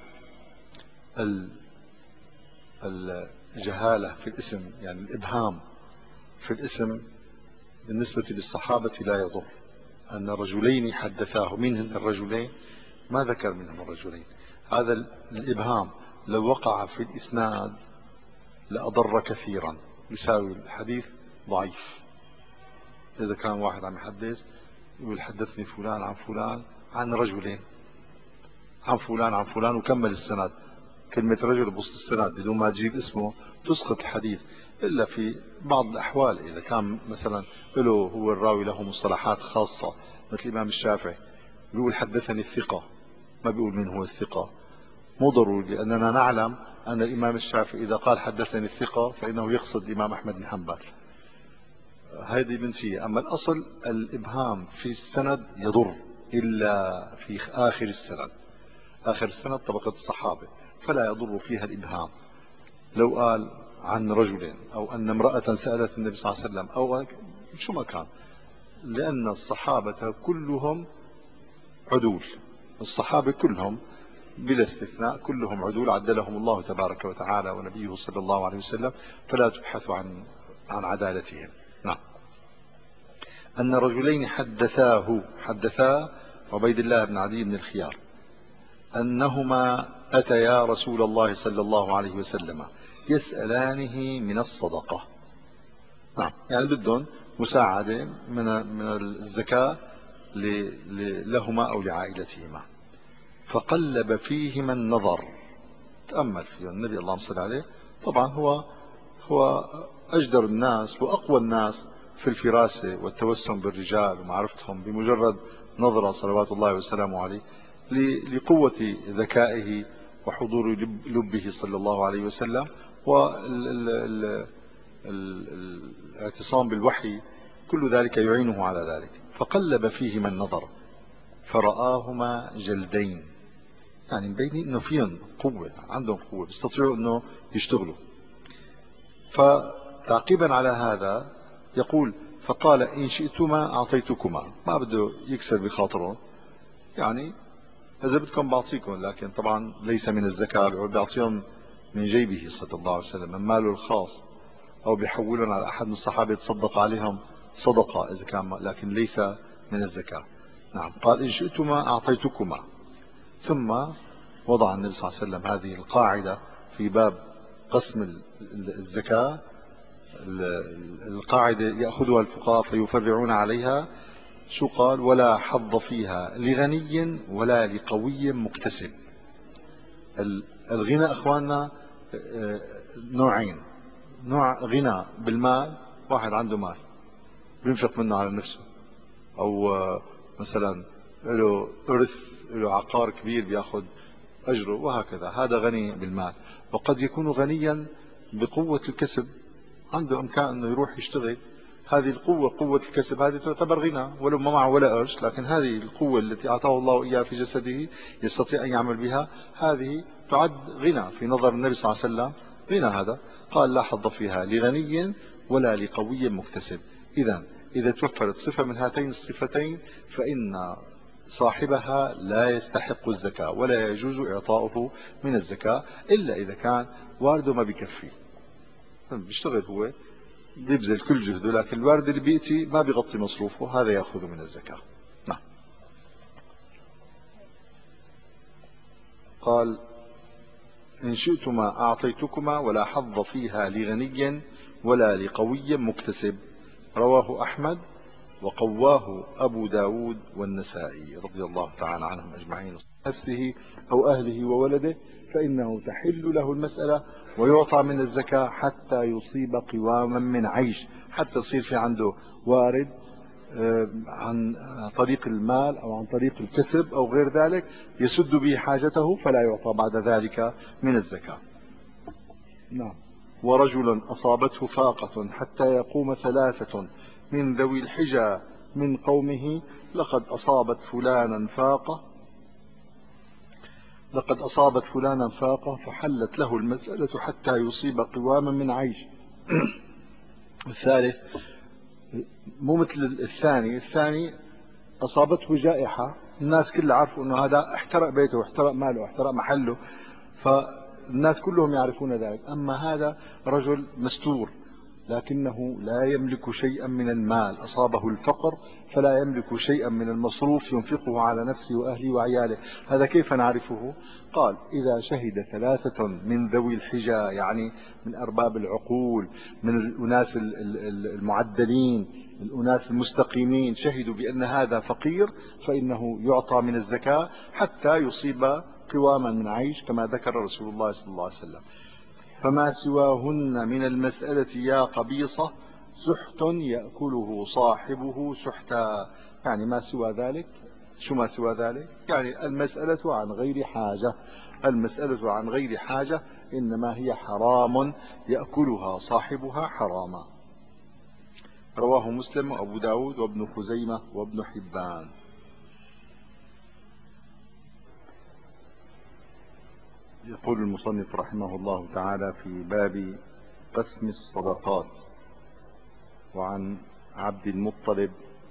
الجهالة في الاسم، يعني الإبهام في الاسم بالنسبة للصحابة لا يضر. أن رجلين حدثاه، منهم الرجلين ما ذكر منهم الرجلين، هذا الإبهام لو وقع في الإسناد لأضر كثيرا، يساوي الحديث ضعيف. إذا كان واحد عم يحدث يقول حدثني فلان عن فلان عن رجلين عن فلان عن فلان وكمل السند، كلمة رجل بوسط السند بدون ما تجيب اسمه تسقط الحديث، إلا في بعض الأحوال إذا كان مثلا له هو الراوي له مصطلحات خاصة، مثل الإمام الشافعي بيقول حدثني الثقة، ما بيقول من هو الثقة، مو ضروري، لأننا نعلم أن الإمام الشافعي إذا قال حدثني الثقة فإنه يقصد الإمام أحمد بن حنبل، هذه بنسية. أما الأصل الإبهام في السند يضر إلا في آخر السند، آخر السند طبقة الصحابة فلا يضر فيها الإبهام. لو قال عن رجل أو أن امرأة سألت النبي صلى الله عليه وسلم أو شو ما كان، لأن الصحابة كلهم عدول، الصحابة كلهم بلا استثناء كلهم عدول عدلهم الله تبارك وتعالى ونبيه صلى الله عليه وسلم، فلا تبحث عن عن عدالتهم. نعم. أن رجلين حدثاه، حدثا عبيد الله بن عدي بن الخيار أنهما أتيا رسول الله صلى الله عليه وسلم يسألانه من الصدقة. نعم، يعني بدهم مساعدة من من الزكاة لهما أو لعائلتهما، فقلب فيهما النظر، تأمل فيه النبي اللهم صل عليه، طبعا هو هو أجدر الناس وأقوى الناس في الفراسة والتوسم بالرجال ومعرفتهم بمجرد نظرة صلوات الله وسلامه عليه، لقوة ذكائه وحضور لبه صلى الله عليه وسلم والاعتصام بالوحي، كل ذلك يعينه على ذلك. فقلب فيهما النظر فرآهما جلدين، يعني مبين انه فيهم قوة، عندهم قوة بيستطيعوا انه يشتغلوا. فتعقيبا على هذا يقول فقال إن شئتما أعطيتكما، ما بده يكسر بخاطره، يعني إذا بدكم بعطيكم، لكن طبعا ليس من الزكاة، بيعطيهم من جيبه صلى الله عليه وسلم من ماله الخاص، أو بيحولون على أحد من الصحابة يتصدق عليهم صدقة إذا كان، لكن ليس من الزكاة. نعم. قال إن شئتما أعطيتكما. ثم وضع النبي صلى الله عليه وسلم هذه القاعدة في باب قسم الزكاة، القاعدة يأخذها الفقهاء فيفرعون عليها. شو قال؟ ولا حظ فيها لغني ولا لقوي مكتسب. الغنى اخواننا نوعين، نوع غنى بالمال، واحد عنده مال بينفق منه على نفسه، او مثلا له ارث، له عقار كبير بياخذ اجره وهكذا، هذا غني بالمال. وقد يكون غنيا بقوة الكسب، عنده امكان انه يروح يشتغل، هذه القوة قوة الكسب هذه تعتبر غنى ولو ما معه ولا قرش، لكن هذه القوة التي أعطاه الله إياها في جسده يستطيع أن يعمل بها، هذه تعد غنى في نظر النبي صلى الله عليه وسلم. غنى هذا قال لا حظ فيها لغني ولا لقوي مكتسب. إذا إذا توفرت صفة من هاتين الصفتين فإن صاحبها لا يستحق الزكاة ولا يجوز إعطاؤه من الزكاة، إلا إذا كان وارده ما بيكفي، بيشتغل هو بيبذل كل جهده، لكن الوارد اللي بيأتي ما بيغطي مصروفه، هذا يأخذ من الزكاة. نعم. قال إن شئتما أعطيتكما ولا حظ فيها لغني ولا لقوي مكتسب. رواه أحمد وقواه أبو داود والنسائي رضي الله تعالى عنهم أجمعين. نفسه أو أهله وولده فإنه تحل له المسألة ويعطى من الزكاة حتى يصيب قواما من عيش، حتى يصير في عنده وارد عن طريق المال أو عن طريق الكسب أو غير ذلك يسد به حاجته، فلا يعطى بعد ذلك من الزكاة. نعم. ورجل أصابته فاقة حتى يقوم ثلاثة من ذوي الحجى من قومه لقد أصابت فلانا فاقة لقد أصابت فلانا فاقة فحلت له المسألة حتى يصيب قواما من عيش. الثالث مو مثل الثاني، الثاني أصابته جائحة، الناس كلها عرفوا أنه هذا احترق بيته واحترق ماله واحترق محله، فالناس كلهم يعرفون ذلك. أما هذا رجل مستور لكنه لا يملك شيئا من المال، أصابه الفقر فلا يملك شيئا من المصروف ينفقه على نفسه وأهله وعياله، هذا كيف نعرفه؟ قال إذا شهد ثلاثة من ذوي الحجى، يعني من أرباب العقول، من الأناس المعدلين، الأناس المستقيمين، شهدوا بأن هذا فقير فإنه يعطى من الزكاة حتى يصيب قواما من عيش كما ذكر رسول الله صلى الله عليه وسلم. فما سواهن من المسألة يا قبيصة سحت يأكله صاحبه سحتا. يعني ما سوى ذلك، شو ما سوى ذلك؟ يعني المسألة عن غير حاجة، المسألة عن غير حاجة إنما هي حرام يأكلها صاحبها حراما. رواه مسلم وأبو داود وابن خزيمة وابن حبان. يقول المصنف رحمه الله تعالى في باب قسم الصدقات: وعن عبد المطلب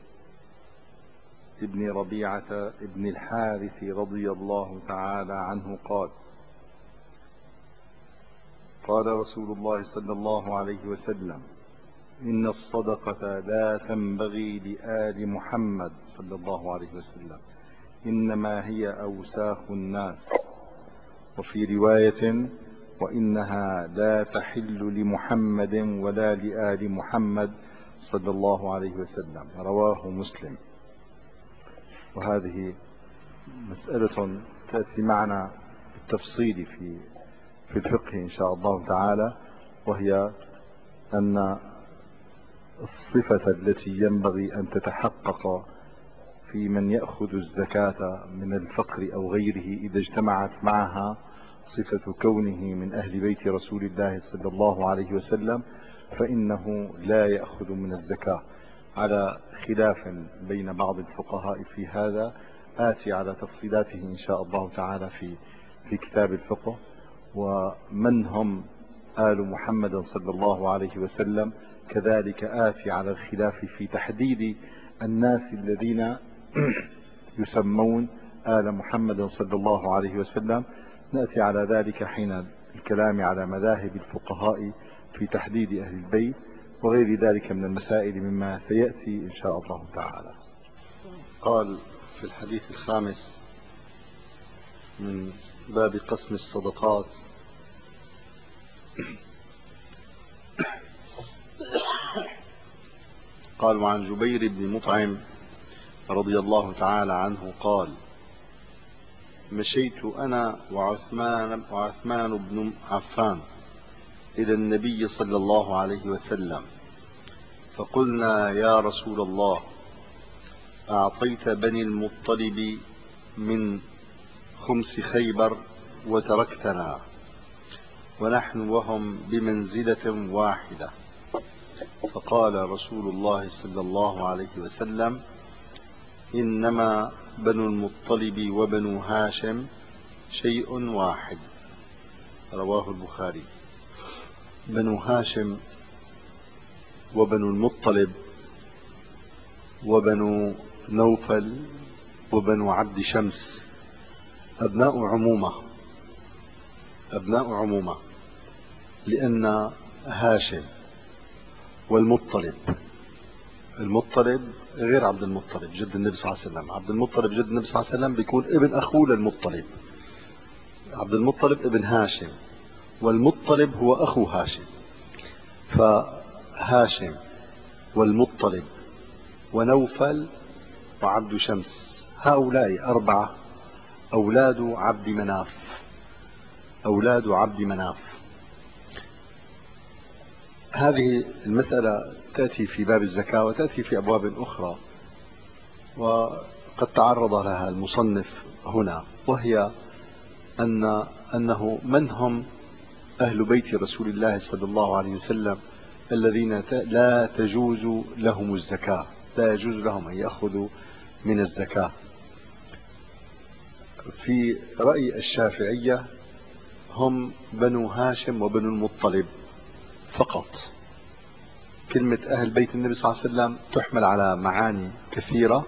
ابن ربيعة ابن الحارث رضي الله تعالى عنه قال: قال رسول الله صلى الله عليه وسلم: إن الصدقة لا تنبغي لآل محمد صلى الله عليه وسلم، إنما هي أوساخ الناس. وفي رواية: وإنها لا تحل لمحمد ولا لآل محمد صلى الله عليه وسلم. رواه مسلم. وهذه مسألة تأتي معنا بالتفصيل في في الفقه إن شاء الله تعالى، وهي أن الصفة التي ينبغي أن تتحقق في من يأخذ الزكاة من الفقر أو غيره إذا اجتمعت معها صفة كونه من أهل بيت رسول الله صلى الله عليه وسلم فإنه لا يأخذ من الزكاة، على خلاف بين بعض الفقهاء في هذا آتي على تفصيلاته إن شاء الله تعالى في في كتاب الفقه. ومن هم آل محمد صلى الله عليه وسلم كذلك آتي على الخلاف في تحديد الناس الذين يسمون آل محمد صلى الله عليه وسلم. نأتي على ذلك حين الكلام على مذاهب الفقهاء في تحديد أهل البيت وغير ذلك من المسائل مما سيأتي إن شاء الله تعالى. قال في الحديث الخامس من باب قسم الصدقات: قال: وعن جبير بن مطعم رضي الله تعالى عنه قال: مشيت أنا وعثمان, وعثمان بن عفان إلى النبي صلى الله عليه وسلم فقلنا: يا رسول الله، أعطيت بني المطلب من خمس خيبر وتركتنا ونحن وهم بمنزلة واحدة. فقال رسول الله صلى الله عليه وسلم: إنما بنو المطلب وبنو هاشم شيء واحد. رواه البخاري. بنو هاشم وبنو المطلب وبنو نوفل وبنو عبد شمس أبناء عمومة، أبناء عمومة، لأن هاشم والمطلب، المطلب غير عبد المطلب جد النبي صلى الله عليه وسلم، عبد المطلب جد النبي صلى الله عليه وسلم بيكون ابن أخوه للمطلب، عبد المطلب ابن هاشم، والمطلب هو أخو هاشم. فهاشم والمطلب ونوفل وعبد شمس هؤلاء أربعة أولاد عبد مناف، أولاد عبد مناف. هذه المسألة تأتي في باب الزكاة وتأتي في أبواب أخرى وقد تعرض لها المصنف هنا، وهي أن أنه من هم أهل بيت رسول الله صلى الله عليه وسلم الذين لا تجوز لهم الزكاة، لا يجوز لهم أن يأخذوا من الزكاة. في رأي الشافعية هم بنو هاشم وبنو المطلب فقط. كلمة أهل بيت النبي صلى الله عليه وسلم تحمل على معاني كثيرة،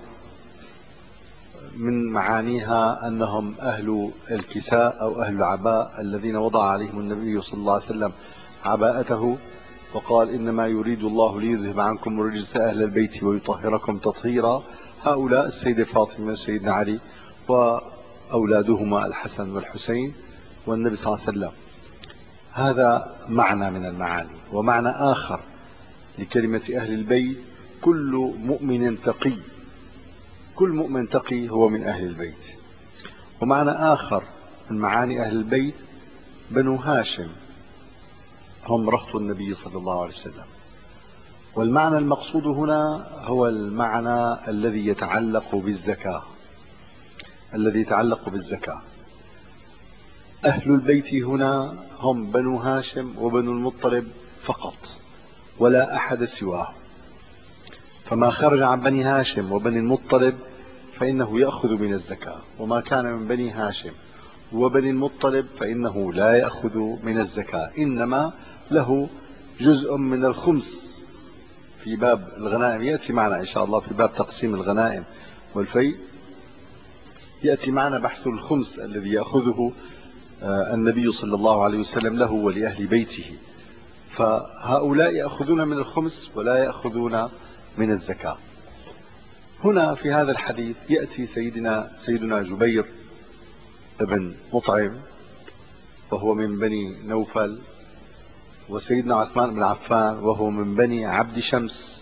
من معانيها أنهم أهل الكساء أو أهل العباء الذين وضع عليهم النبي صلى الله عليه وسلم عباءته وقال: إنما يريد الله ليذهب عنكم الرجس أهل البيت ويطهركم تطهيرا. هؤلاء السيدة فاطمة وسيدنا علي وأولادهما الحسن والحسين والنبي صلى الله عليه وسلم. هذا معنى من المعاني. ومعنى آخر لكلمة أهل البيت: كل مؤمن تقي، كل مؤمن تقي هو من أهل البيت. ومعنى آخر من معاني أهل البيت بنو هاشم هم رهط النبي صلى الله عليه وسلم. والمعنى المقصود هنا هو المعنى الذي يتعلق بالزكاة الذي يتعلق بالزكاة. أهل البيت هنا هم بنو هاشم وبنو المطلب فقط ولا أحد سواه، فما خرج عن بني هاشم وبني المطلب فإنه يأخذ من الزكاة، وما كان من بني هاشم وبني المطلب فإنه لا يأخذ من الزكاة، إنما له جزء من الخمس في باب الغنائم. يأتي معنا إن شاء الله في باب تقسيم الغنائم والفيء، يأتي معنا بحث الخمس الذي يأخذه النبي صلى الله عليه وسلم له ولأهل بيته، فهؤلاء يأخذون من الخمس ولا يأخذون من الزكاة. هنا في هذا الحديث يأتي سيدنا سيدنا جبير بن مطعم وهو من بني نوفل، وسيدنا عثمان بن عفان وهو من بني عبد شمس،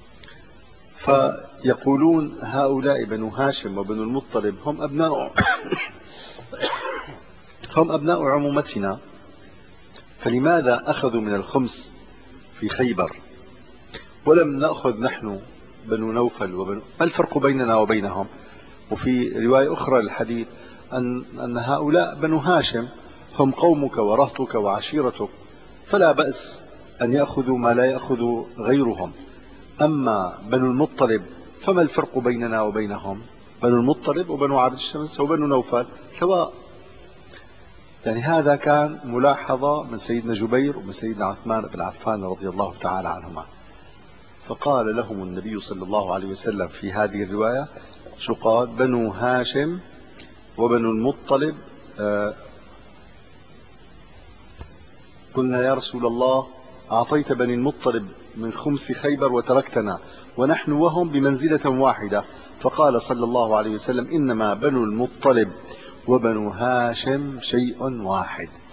فيقولون هؤلاء بنو هاشم وبنو المطلب هم أبناء هم أبناء عمومتنا، فلماذا أخذوا من الخمس في خيبر ولم نأخذ نحن بنو نوفل وبنو؟ ما الفرق بيننا وبينهم؟ وفي رواية أخرى للحديث أن, أن هؤلاء بنو هاشم هم قومك ورهتك وعشيرتك، فلا بأس أن يأخذوا ما لا يأخذ غيرهم. أما بنو المطلب فما الفرق بيننا وبينهم؟ بنو المطلب وبنو عبد الشمس وبنو نوفل سواء. يعني هذا كان ملاحظة من سيدنا جبير ومن سيدنا عثمان بن عفان رضي الله تعالى عنهما. فقال لهم النبي صلى الله عليه وسلم في هذه الرواية شو قال؟ بنو هاشم وبنو المطلب آه قلنا يا رسول الله أعطيت بني المطلب من خمس خيبر وتركتنا ونحن وهم بمنزلة واحدة. فقال صلى الله عليه وسلم إنما بنو المطلب وبنو هاشم شيء واحد،